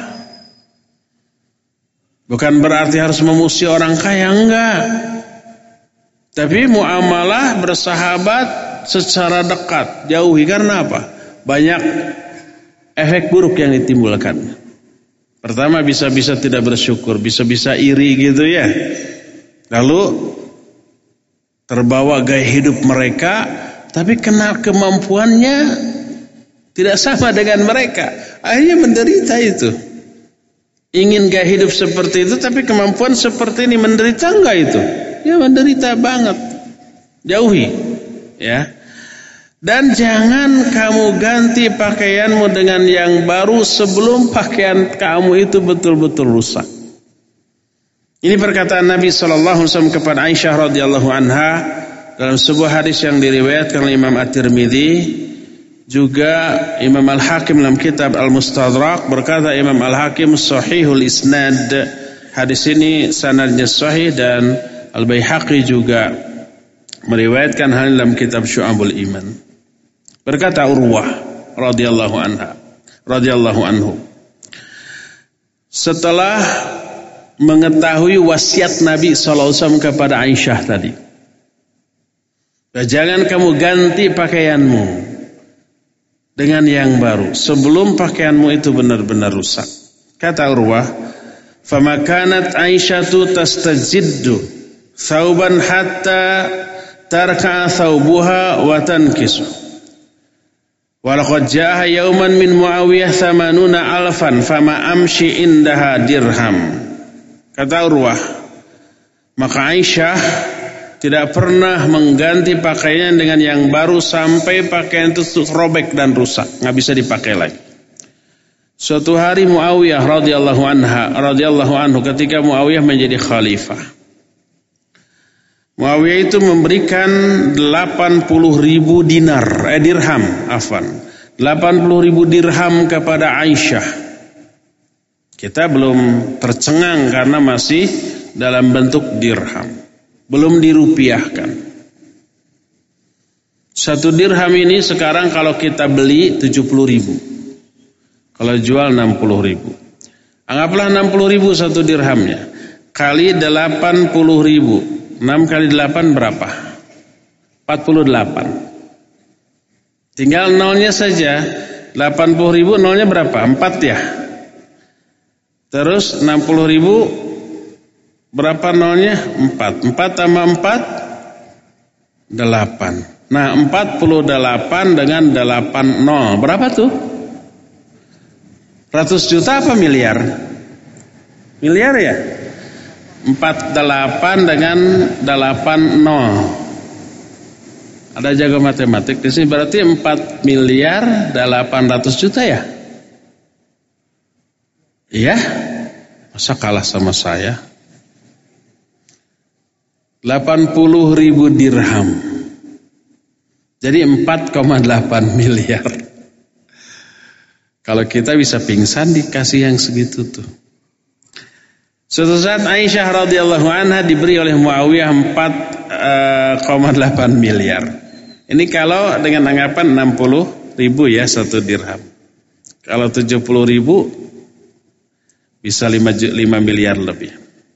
Bukan berarti harus memusuhi orang kaya, enggak. Tapi muamalah bersahabat secara dekat, jauhi. Karena apa? Banyak efek buruk yang ditimbulkan. Pertama, bisa-bisa tidak bersyukur, bisa-bisa iri gitu ya. Lalu terbawa gaya hidup mereka, tapi kena kemampuannya tidak sama dengan mereka. Akhirnya menderita itu. Ingin gaya hidup seperti itu, tapi kemampuan seperti ini, menderita enggak itu? Ya menderita banget. Jauhi, ya. Dan jangan kamu ganti pakaianmu dengan yang baru sebelum pakaian kamu itu betul-betul rusak. Ini perkataan Nabi shallallahu alaihi wasallam kepada Aisyah radhiyallahu anha dalam sebuah hadis yang diriwayatkan oleh Imam At-Tirmidzi, juga Imam Al-Hakim dalam kitab Al-Mustadrak. Berkata Imam Al-Hakim sahihul isnad, hadis ini sanadnya sahih, dan Al-Baihaqi juga meriwayatkan hal dalam kitab Syu'abul Iman. Berkata Urwah radhiyallahu anha radhiyallahu anhu, setelah mengetahui wasiat Nabi shallallahu alaihi wasallam kepada Aisyah tadi, jangan kamu ganti pakaianmu dengan yang baru sebelum pakaianmu itu benar-benar rusak. Kata Urwah, fama kanat Aisyatu tastajiddu thawban hatta tarka thawbuha wa tankisu, walaqad jaaha yawman min Muawiyah thamanuna alfan fama amshi indaha dirham. Kata Urwah, maka Aisyah tidak pernah mengganti pakaiannya dengan yang baru sampai pakaian itu robek dan rusak, nggak bisa dipakai lagi. Suatu hari Muawiyah radhiyallahu anha radhiyallahu anhu ketika Muawiyah menjadi khalifah, Muawiyah itu memberikan delapan puluh ribu dinar, eh dirham, afwan, delapan puluh ribu dirham kepada Aisyah. Kita belum tercengang karena masih dalam bentuk dirham, belum dirupiahkan. Satu dirham ini sekarang kalau kita beli tujuh puluh ribu, kalau jual enam puluh ribu. Anggaplah enam puluh ribu satu dirhamnya, kali delapan puluh ribu, enam kali delapan berapa? empat puluh delapan. Tinggal nolnya saja, delapan puluh ribu nolnya berapa? empat ya. Terus enam puluh ribu berapa nolnya? empat. empat tambah empat delapan. Nah, empat puluh delapan dengan delapan nol berapa tuh? Ratus juta apa miliar? Miliar ya? empat puluh delapan dengan delapan nol. Ada jago matematik di sini, berarti empat miliar delapan ratus juta ya? Iya? Masa kalah sama saya? delapan puluh ribu dirham. Jadi empat koma delapan miliar. Kalau kita bisa pingsan dikasih yang segitu tuh. Suatu saat Aisyah radhiyallahu anha diberi oleh Muawiyah empat koma delapan miliar. Ini kalau dengan anggapan enam puluh ribu ya satu dirham. Kalau tujuh puluh ribu bisa lima miliar lebih.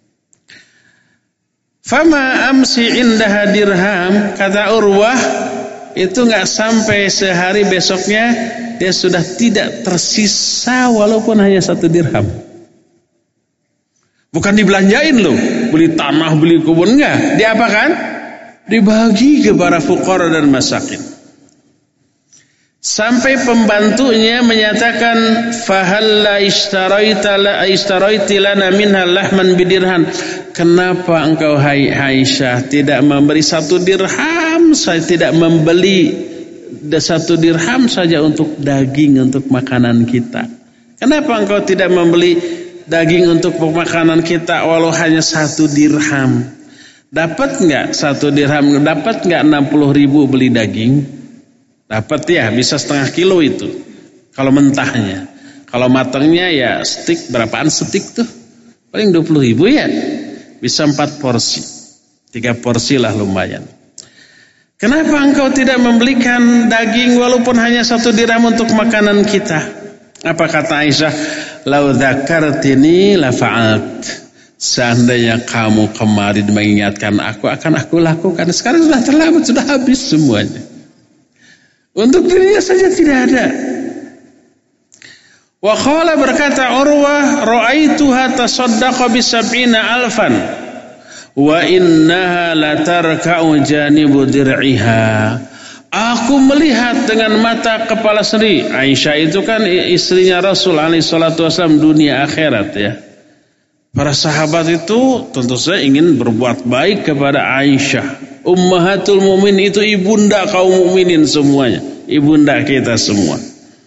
Fama amsi indaha dirham, kata Urwah, itu enggak sampai sehari besoknya dia sudah tidak tersisa walaupun hanya satu dirham. Bukan dibelanjain loh, beli tanah, beli kebun, enggak. Diapakan? Dibagi ke para fuqara dan masakin. Sampai pembantunya menyatakan, fahalla ishtaraita la ishtaraiti lana minha lahman bidirhan. Kenapa engkau hai Aisyah tidak memberi satu dirham? Saya tidak membeli satu dirham saja untuk daging untuk makanan kita. Kenapa engkau tidak membeli daging untuk makanan kita walau hanya satu dirham? Dapat nggak satu dirham? Dapat nggak enam puluh ribu beli daging? Dapat ya, bisa setengah kilo itu. Kalau mentahnya, kalau matangnya ya stik, berapaan stik tuh? Paling dua puluh ribu ya, bisa empat porsi, tiga porsi lah lumayan. Kenapa engkau tidak membelikan daging walaupun hanya satu dirham untuk makanan kita? Apa kata Aisyah? Lau dzakartini la fa'alt. Seandainya kamu kemarin mengingatkan aku, akan aku lakukan. Sekarang sudah terlambat, sudah habis semuanya. Untuk dirinya saja tidak ada. Wa qala berkata Urwah, ra'aituha tasaddaqa bi sab'ina alfan wa innaha latarka'u janibu dir'iha. Aku melihat dengan mata kepala sendiri. Aisyah itu kan istrinya Rasul alaihi salatu wasallam dunia akhirat ya. Para sahabat itu tentu saja ingin berbuat baik kepada Aisyah. Ummahatul Mukminin itu ibunda kaum mukminin semuanya, ibunda kita semua.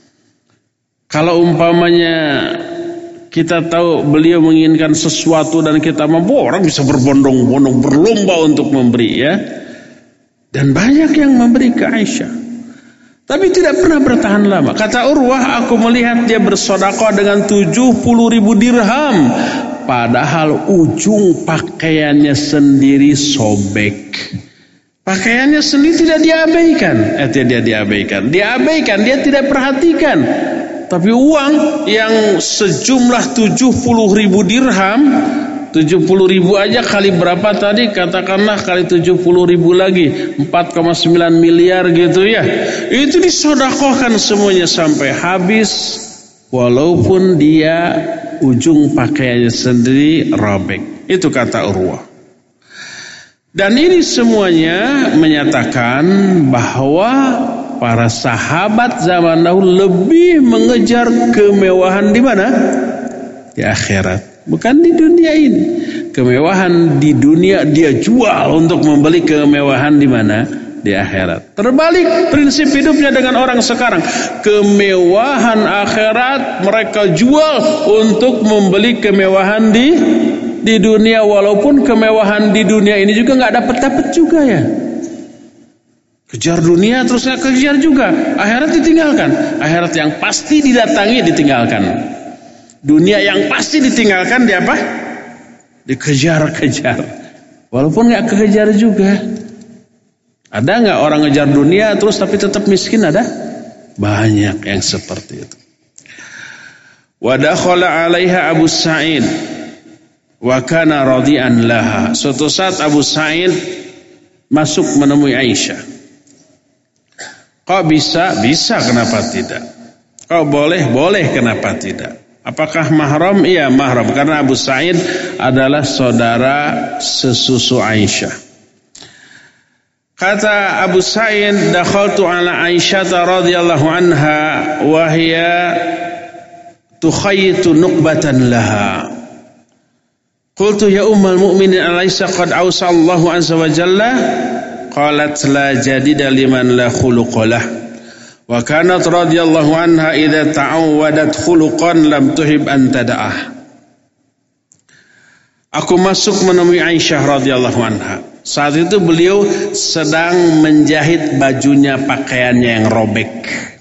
Kalau umpamanya kita tahu beliau menginginkan sesuatu dan kita mampu, orang bisa berbondong-bondong berlomba untuk memberi ya. Dan banyak yang memberi ke Aisyah. Tapi tidak pernah bertahan lama. Kata Urwah, aku melihat dia bersedekah dengan tujuh puluh ribu dirham. Padahal ujung pakaiannya sendiri sobek. Pakaiannya sendiri tidak diabaikan. Eh tidak diabaikan. Diabaikan, dia tidak perhatikan. Tapi uang yang sejumlah tujuh puluh ribu dirham, tujuh puluh ribu aja kali berapa tadi? Katakanlah kali tujuh puluh ribu lagi, empat koma sembilan miliar gitu ya. Itu disedekahkan semuanya sampai habis. Walaupun dia ujung pakaiannya sendiri robek. Itu kata Urwah. Dan ini semuanya menyatakan bahwa para sahabat zaman dahulu lebih mengejar kemewahan di mana? Di akhirat, bukan di dunia ini. Kemewahan di dunia dia jual untuk membeli kemewahan di mana? Di akhirat. Terbalik prinsip hidupnya dengan orang sekarang. Kemewahan akhirat mereka jual untuk membeli kemewahan di di dunia, walaupun kemewahan di dunia ini juga nggak dapat-dapat juga ya. Kejar dunia terus nggak kejar juga. Akhirat ditinggalkan. Akhirat yang pasti didatangi ditinggalkan. Dunia yang pasti ditinggalkan di apa? Dikejar-kejar. Walaupun nggak kejar juga. Ada nggak orang ngejar dunia terus tapi tetap miskin? Ada? Banyak yang seperti itu. Wa dakhala 'alaiha Abu Sa'id wa kana radian laha. Suatu saat Abu Sa'id masuk menemui Aisyah. Kok bisa? Bisa, kenapa tidak? Kok boleh? Boleh, kenapa tidak? Apakah mahram? Iya, mahram. Karena Abu Sa'id adalah saudara sesusu Aisyah. Kata Abu Sa'id, dakhaltu ala Aisyah radhiyallahu anha wa hiya tukhayyitu nuqbatan laha. Qultu ya ummul mu'minin alaysa qad awsa Allahu azza wa jalla? Qalat la jadida liman la khuluqa lah. Wa kanat radhiyallahu anha idza ta'awwadat khuluqan lam tuhib an tada'ah. Aku masuk menemui Aisyah radhiyallahu anha. Saat itu beliau sedang menjahit bajunya, pakaiannya yang robek.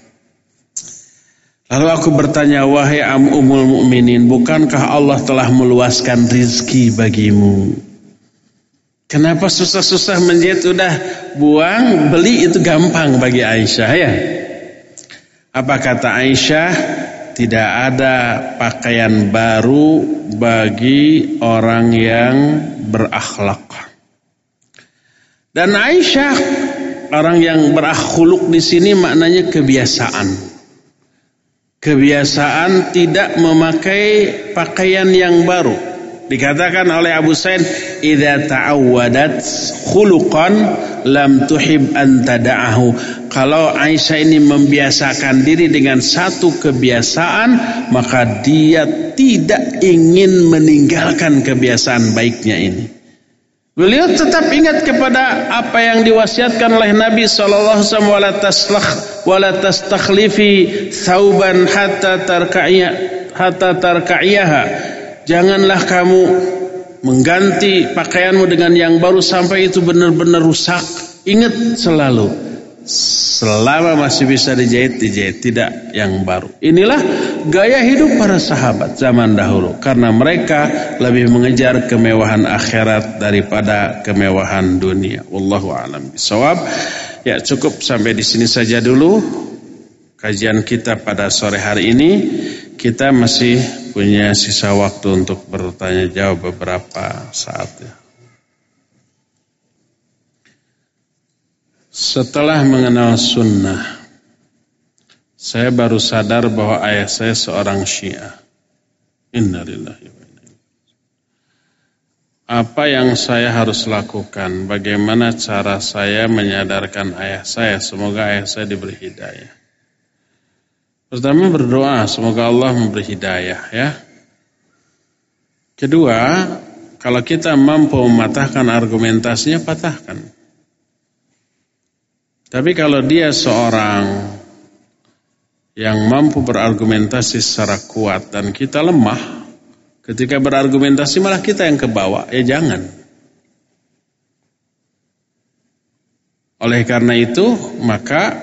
Lalu aku bertanya, wahai ummul mukminin, bukankah Allah telah meluaskan rizki bagimu? Kenapa susah-susah menjahit? Udah buang, beli itu gampang bagi Aisyah ya. Apa kata Aisyah? Tidak ada pakaian baru bagi orang yang berakhlak. Dan Aisyah, orang yang berakhlak di sini maknanya kebiasaan. Kebiasaan tidak memakai pakaian yang baru. Dikatakan oleh Abu Sa'id, idza ta'awwadat khuluqan lam tuhib an tada'ahu. Kalau Aisyah ini membiasakan diri dengan satu kebiasaan, maka dia tidak ingin meninggalkan kebiasaan baiknya ini. Beliau tetap ingat kepada apa yang diwasiatkan oleh Nabi sallallahu alaihi wasallam, wala taslakh wala tastakhlifi thauban hatta tarka'iyah hatta tarka'iyaha. Janganlah kamu mengganti pakaianmu dengan yang baru sampai itu benar-benar rusak. Ingat selalu, selama masih bisa dijahit, dijahit, tidak yang baru. Inilah gaya hidup para sahabat zaman dahulu, karena mereka lebih mengejar kemewahan akhirat daripada kemewahan dunia. Wallahu a'lam bishawab. Ya, cukup sampai di sini saja dulu kajian kita pada sore hari ini. Kita masih punya sisa waktu untuk bertanya jawab beberapa saat ya. Setelah mengenal sunnah, saya baru sadar bahwa ayah saya seorang Syiah. Innalillahi wa inna ilaihi raji'un. Apa yang saya harus lakukan? Bagaimana cara saya menyadarkan ayah saya? Semoga ayah saya diberi hidayah. Pertama, berdoa semoga Allah memberi hidayah ya. Kedua, kalau kita mampu mematahkan argumentasinya, patahkan. Tapi kalau dia seorang yang mampu berargumentasi secara kuat dan kita lemah, ketika berargumentasi malah kita yang kebawa, ya jangan. Oleh karena itu, maka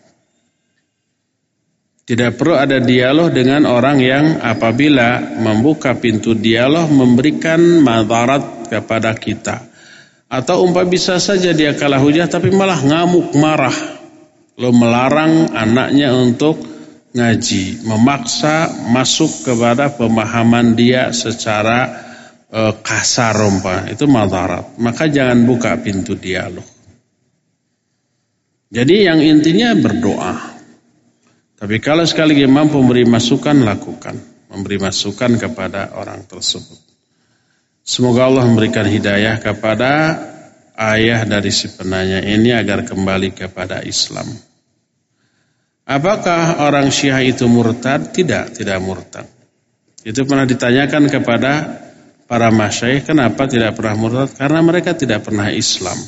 tidak perlu ada dialog dengan orang yang apabila membuka pintu dialog memberikan madarat kepada kita. Atau umpah bisa saja dia kalah hujah tapi malah ngamuk marah. Lalu melarang anaknya untuk ngaji. Memaksa masuk kepada pemahaman dia secara e, kasar umpah. Itu madarat. Maka jangan buka pintu dialog. Jadi yang intinya berdoa. Tapi kalau sekali lagi mampu memberi masukan, lakukan. Memberi masukan kepada orang tersebut. Semoga Allah memberikan hidayah kepada ayah dari si penanya ini agar kembali kepada Islam. Apakah orang Syiah itu murtad? Tidak, tidak murtad. Itu pernah ditanyakan kepada para masyayikh, kenapa tidak pernah murtad? Karena mereka tidak pernah Islam.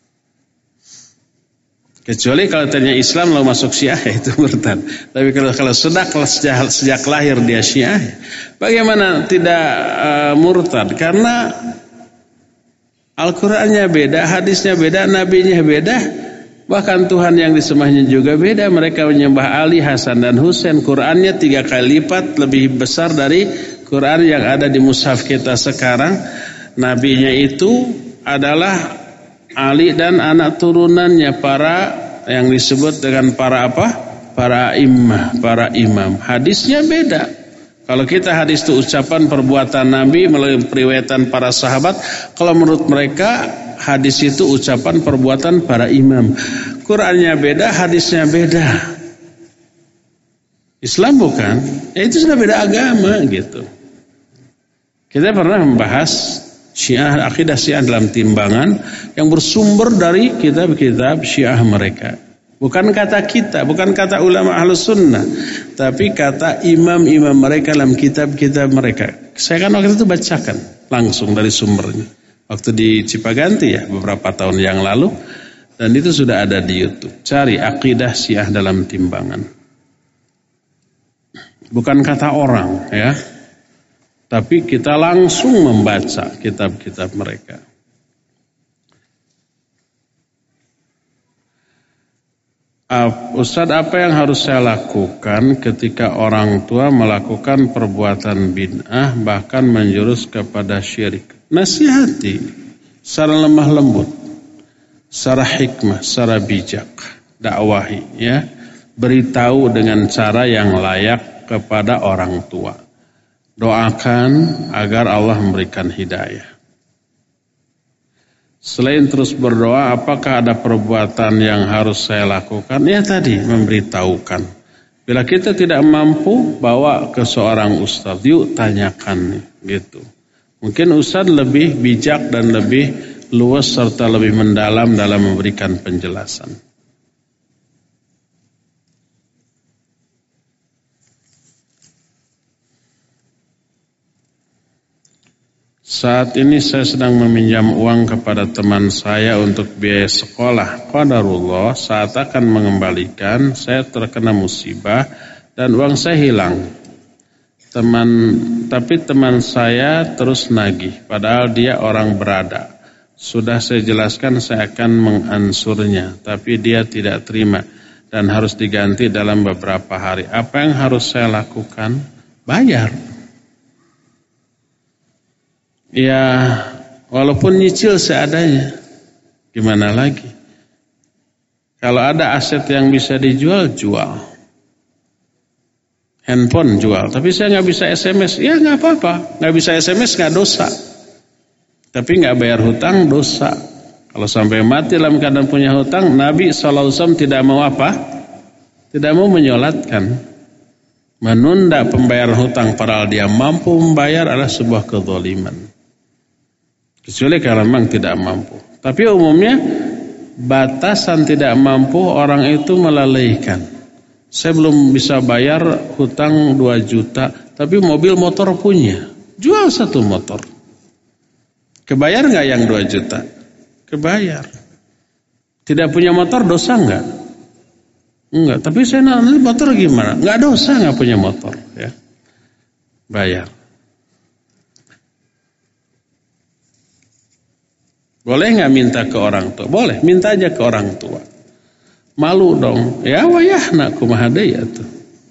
Kecuali kalau tanya Islam lalu masuk Syiah itu murtad. Tapi kalau kalau sudah sejak, sejak lahir dia Syiah, bagaimana tidak uh, murtad? Karena Al-Qur'annya beda, hadisnya beda, nabinya beda, bahkan Tuhan yang disembahnya juga beda. Mereka menyembah Ali, Hasan dan Husain. Qur'annya tiga kali lipat lebih besar dari Qur'an yang ada di mushaf kita sekarang. Nabinya itu adalah Ali dan anak turunannya para yang disebut dengan para apa? Para imam, para imam. Hadisnya beda. Kalau kita hadis itu ucapan perbuatan Nabi melalui periwayatan para sahabat, kalau menurut mereka hadis itu ucapan perbuatan para imam. Qur'annya beda, hadisnya beda. Islam bukan? Ya itu sudah beda agama gitu. Kita pernah membahas Syiah, akidah Syiah dalam timbangan yang bersumber dari kitab-kitab Syiah mereka. Bukan kata kita, bukan kata ulama Ahlus Sunnah, tapi kata imam-imam mereka dalam kitab-kitab mereka. Saya kan waktu itu bacakan langsung dari sumbernya. Waktu di Cipaganti ya, beberapa tahun yang lalu. Dan itu sudah ada di YouTube. Cari akidah Syiah dalam timbangan. Bukan kata orang ya. Tapi kita langsung membaca kitab-kitab mereka. Ustaz, apa yang harus saya lakukan ketika orang tua melakukan perbuatan bid'ah bahkan menjurus kepada syirik? Nasihati secara lemah lembut, secara hikmah, secara bijak, dakwahi ya. Beritahu dengan cara yang layak kepada orang tua. Doakan agar Allah memberikan hidayah. Selain terus berdoa, apakah ada perbuatan yang harus saya lakukan? Ya tadi, memberitahukan. Bila kita tidak mampu, bawa ke seorang ustaz, yuk tanyakan gitu. Mungkin ustaz lebih bijak dan lebih luas serta lebih mendalam dalam memberikan penjelasan. Saat ini saya sedang meminjam uang kepada teman saya untuk biaya sekolah. Qadarullah, saat akan mengembalikan, saya terkena musibah dan uang saya hilang. Teman, tapi teman saya terus nagih, padahal dia orang berada. Sudah saya jelaskan saya akan mengansurnya, tapi dia tidak terima dan harus diganti dalam beberapa hari. Apa yang harus saya lakukan? Bayar. Ya, walaupun nyicil seadanya, gimana lagi? Kalau ada aset yang bisa dijual, jual. Handphone jual, tapi saya nggak bisa S M S, ya nggak apa-apa, nggak bisa S M S nggak dosa, tapi nggak bayar hutang dosa. Kalau sampai mati dalam keadaan punya hutang, Nabi shallallahu alaihi wasallam tidak mau apa? Tidak mau menyolatkan, menunda pembayaran hutang padahal dia mampu membayar adalah sebuah kezaliman. Kecuali kalau memang tidak mampu. Tapi umumnya batasan tidak mampu orang itu melalaikan. Saya belum bisa bayar hutang dua juta, tapi mobil motor punya. Jual satu motor. Kebayar nggak yang dua juta? Kebayar. Tidak punya motor dosa nggak? Enggak, tapi saya nanti motor gimana? Nggak dosa nggak punya motor. Ya. Bayar. Boleh nggak minta ke orang tua? Boleh, minta aja ke orang tua. Malu dong, ya wayah nak kumaha deui atuh.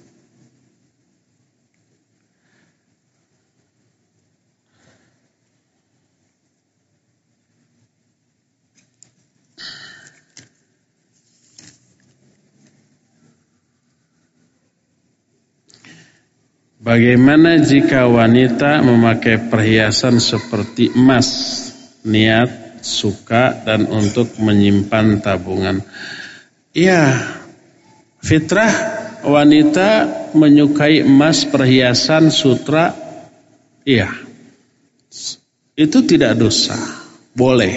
Bagaimana jika wanita memakai perhiasan seperti emas, niat, suka dan untuk menyimpan tabungan? Ya, fitrah wanita menyukai emas, perhiasan, sutra, iya. Itu tidak dosa, boleh.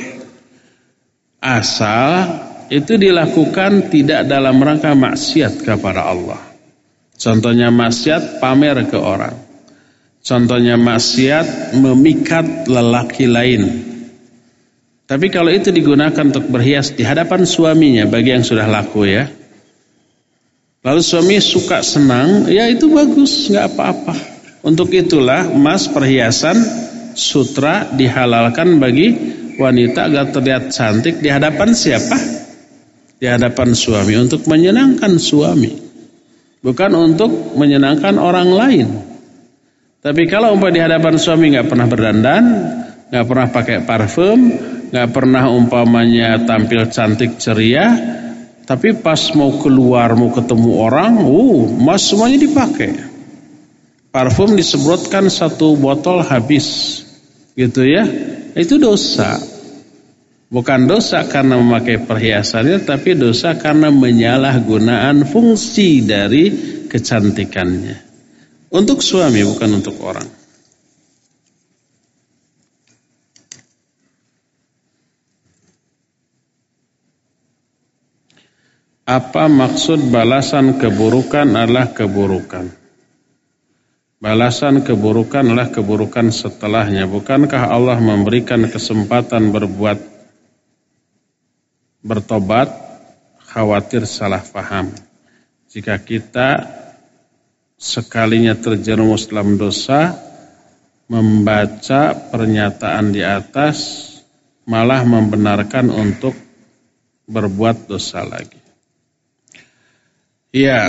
Asal itu dilakukan tidak dalam rangka maksiat kepada Allah. Contohnya maksiat pamer ke orang. Contohnya maksiat memikat lelaki lain. Tapi kalau itu digunakan untuk berhias di hadapan suaminya, bagi yang sudah laku ya. Lalu suami suka senang, ya itu bagus, nggak apa-apa. Untuk itulah emas, perhiasan, sutra dihalalkan bagi wanita agar terlihat cantik di hadapan siapa? Di hadapan suami, untuk menyenangkan suami. Bukan untuk menyenangkan orang lain. Tapi kalau umpama di hadapan suami nggak pernah berdandan, nggak pernah pakai parfum, nggak pernah umpamanya tampil cantik ceria, tapi pas mau keluar mau ketemu orang, uh, emas semuanya dipakai. Parfum disemprotkan satu botol habis, gitu ya. Itu dosa. Bukan dosa karena memakai perhiasannya, tapi dosa karena menyalahgunaan fungsi dari kecantikannya. Untuk suami bukan untuk orang. Apa maksud balasan keburukan adalah keburukan? Balasan keburukan adalah keburukan setelahnya. Bukankah Allah memberikan kesempatan berbuat bertobat? Khawatir salah paham. Jika kita sekalinya terjerumus dalam dosa, membaca pernyataan di atas malah membenarkan untuk berbuat dosa lagi. Ya,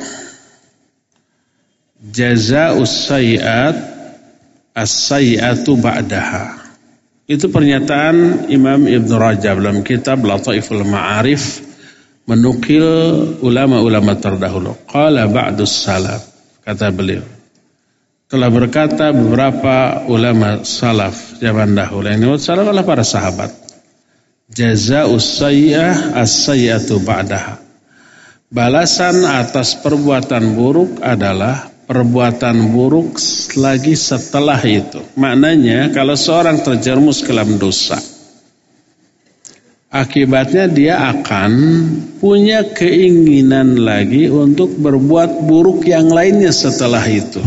jazaa'us sayyi'at as-sayyi'atu ba'daha. Itu pernyataan Imam Ibn Rajab dalam kitab Lataiful Ma'arif, menukil ulama-ulama terdahulu. Qala ba'dus salaf, kata beliau. Telah berkata beberapa ulama salaf zaman dahulu. Yang disebut salaf adalah para sahabat. Jazaa'us sayyi'ah as-sayyi'atu ba'daha. Balasan atas perbuatan buruk adalah perbuatan buruk lagi setelah itu. Maknanya kalau seorang terjerumus ke dalam dosa, akibatnya dia akan punya keinginan lagi untuk berbuat buruk yang lainnya setelah itu.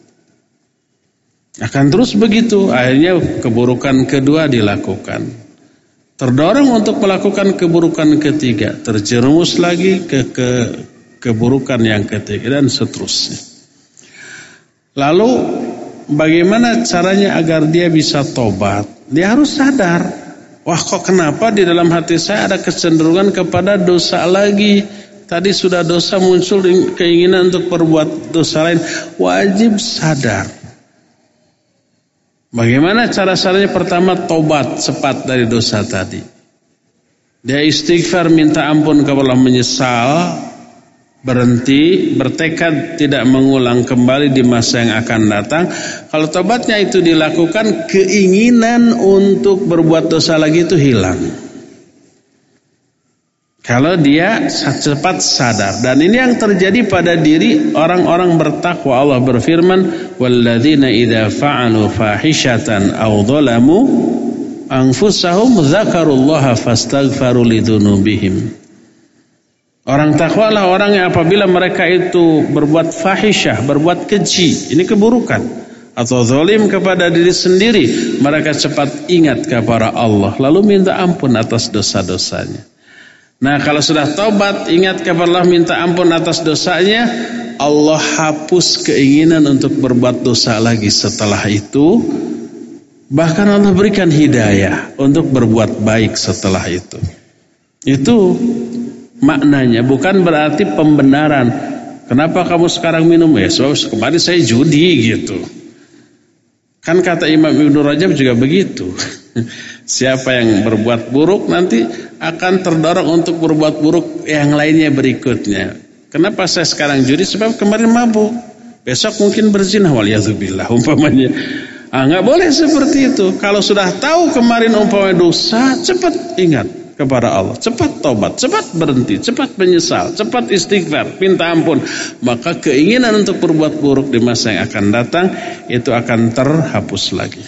Akan terus begitu, akhirnya keburukan kedua dilakukan. Terdorong untuk melakukan keburukan ketiga, terjerumus lagi ke, ke keburukan yang ketiga dan seterusnya. Lalu bagaimana caranya agar dia bisa tobat? Dia harus sadar, wah kok kenapa di dalam hati saya ada kecenderungan kepada dosa lagi. Tadi sudah dosa, muncul keinginan untuk berbuat dosa lain. Wajib sadar. Bagaimana cara-caranya? Pertama, tobat cepat dari dosa tadi. Dia istighfar, minta ampun kepada Allah, menyesal, berhenti, bertekad tidak mengulang kembali di masa yang akan datang. Kalau tobatnya itu dilakukan, keinginan untuk berbuat dosa lagi itu hilang. Kalau dia cepat sadar. Dan ini yang terjadi pada diri orang-orang bertakwa. Allah berfirman, walladzina idza fa'alu fahishatan aw dhalamu anfusahum dzakarullaha fastaghfaru lidzunubihim. Orang takwa lah orang yang apabila mereka itu berbuat fahisyah, berbuat keji, ini keburukan, atau zalim kepada diri sendiri, mereka cepat ingat kepada Allah lalu minta ampun atas dosa-dosanya. Nah, kalau sudah taubat, ingat kepada Allah, minta ampun atas dosanya, Allah hapus keinginan untuk berbuat dosa lagi setelah itu. Bahkan Allah berikan hidayah untuk berbuat baik setelah itu. Itu maknanya, bukan berarti pembenaran. Kenapa kamu sekarang minum? Ya, sebab kemarin saya judi gitu. Kan kata Imam Ibnu Rajab juga begitu. Siapa yang berbuat buruk nanti akan terdorong untuk berbuat buruk yang lainnya berikutnya. Kenapa saya sekarang judi? Sebab kemarin mabuk, besok mungkin berzina, waliyadzubillah umpamanya. Ah, nggak boleh seperti itu. Kalau sudah tahu kemarin umpamanya dosa, cepat ingat kepada Allah, cepat tobat, cepat berhenti, cepat menyesal, cepat istighfar, minta ampun. Maka keinginan untuk berbuat buruk di masa yang akan datang itu akan terhapus lagi.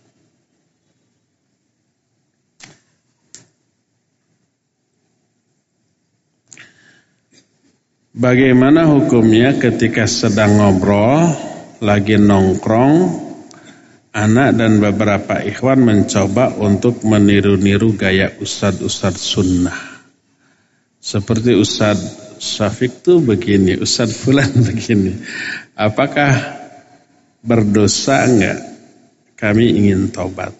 Bagaimana hukumnya ketika sedang ngobrol, lagi nongkrong, anak dan beberapa ikhwan mencoba untuk meniru-niru gaya ustadz-ustadz sunnah. Seperti Ustadz Syafiq tuh begini, Ustadz Fulan begini. Apakah berdosa enggak? Kami ingin tobat.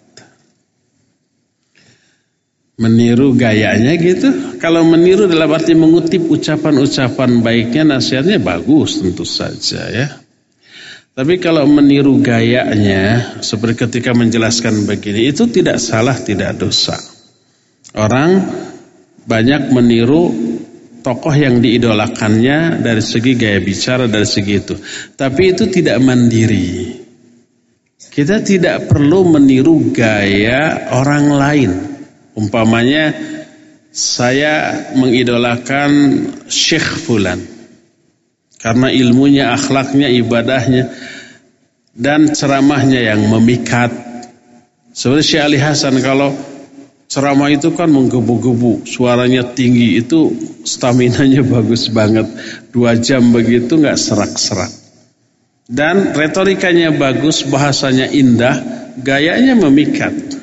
Meniru gayanya gitu. Kalau meniru dalam arti mengutip ucapan-ucapan baiknya, nasihatnya bagus tentu saja ya. Tapi kalau meniru gayanya, seperti ketika menjelaskan begini, itu tidak salah, tidak dosa. Orang banyak meniru tokoh yang diidolakannya dari segi gaya bicara, dari segi itu. Tapi itu tidak mandiri. Kita tidak perlu meniru gaya orang lain. Umpamanya saya mengidolakan Syekh Fulan karena ilmunya, akhlaknya, ibadahnya dan ceramahnya yang memikat. Seperti Syekh Ali Hasan, kalau ceramah itu kan menggebu-gebu, suaranya tinggi, itu staminanya bagus banget. Dua jam begitu nggak serak-serak. Dan retorikanya bagus, bahasanya indah, gayanya memikat.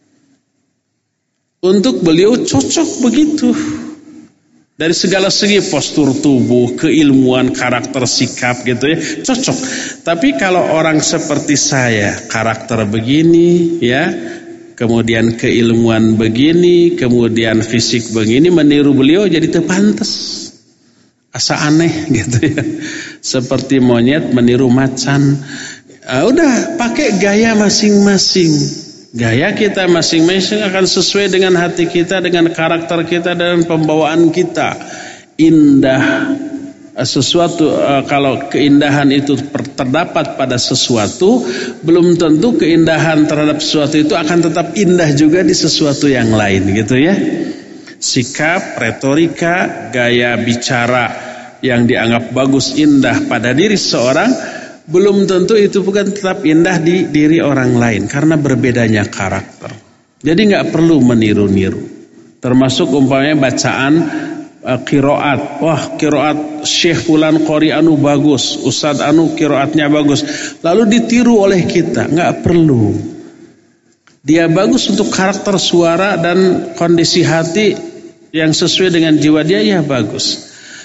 Untuk beliau cocok begitu. Dari segala segi, postur tubuh, keilmuan, karakter, sikap gitu ya, cocok. Tapi kalau orang seperti saya, karakter begini ya, kemudian keilmuan begini, kemudian fisik begini, meniru beliau jadi terpantas. Asa aneh gitu ya. Seperti monyet meniru macan. Uh, udah pakai gaya masing-masing. Gaya kita masing-masing akan sesuai dengan hati kita, dengan karakter kita dan pembawaan kita. Indah sesuatu, kalau keindahan itu terdapat pada sesuatu, belum tentu keindahan terhadap sesuatu itu akan tetap indah juga di sesuatu yang lain gitu ya. Sikap, retorika, gaya bicara yang dianggap bagus, indah pada diri seorang, belum tentu itu bukan tetap indah di diri orang lain karena berbedanya karakter. Jadi nggak perlu meniru-niru. Termasuk umpamanya bacaan uh, qiraat. Wah, qiraat Syekh Fulan qori anu bagus, Ustadz anu qiraatnya bagus. Lalu ditiru oleh kita, nggak perlu. Dia bagus untuk karakter suara dan kondisi hati yang sesuai dengan jiwa dia, ya bagus.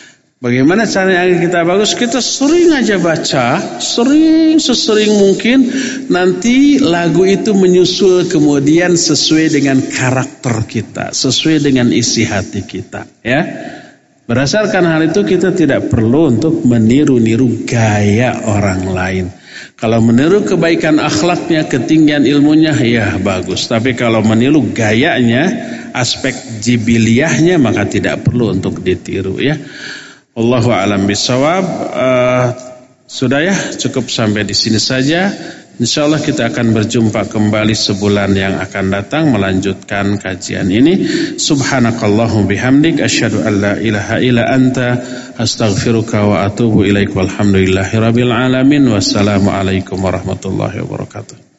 Bagaimana caranya agar kita bagus? Kita sering aja baca, sering sesering mungkin, nanti lagu itu menyusul kemudian sesuai dengan karakter kita, sesuai dengan isi hati kita, ya. Berdasarkan hal itu kita tidak perlu untuk meniru-niru gaya orang lain. Kalau meniru kebaikan akhlaknya, ketinggian ilmunya, ya bagus. Tapi kalau meniru gayanya, aspek jibiliyahnya, maka tidak perlu untuk ditiru, ya. Wallahu a'lam bishawab. Uh, sudah ya, cukup sampai di sini saja. Insyaallah kita akan berjumpa kembali sebulan yang akan datang melanjutkan kajian ini. Subhanakallahum bihamdik asyhadu an la ilaha illa anta astaghfiruka wa atubu ilaik. Walhamdulillahirabbil alamin. Wassalamu alaikum warahmatullahi wabarakatuh.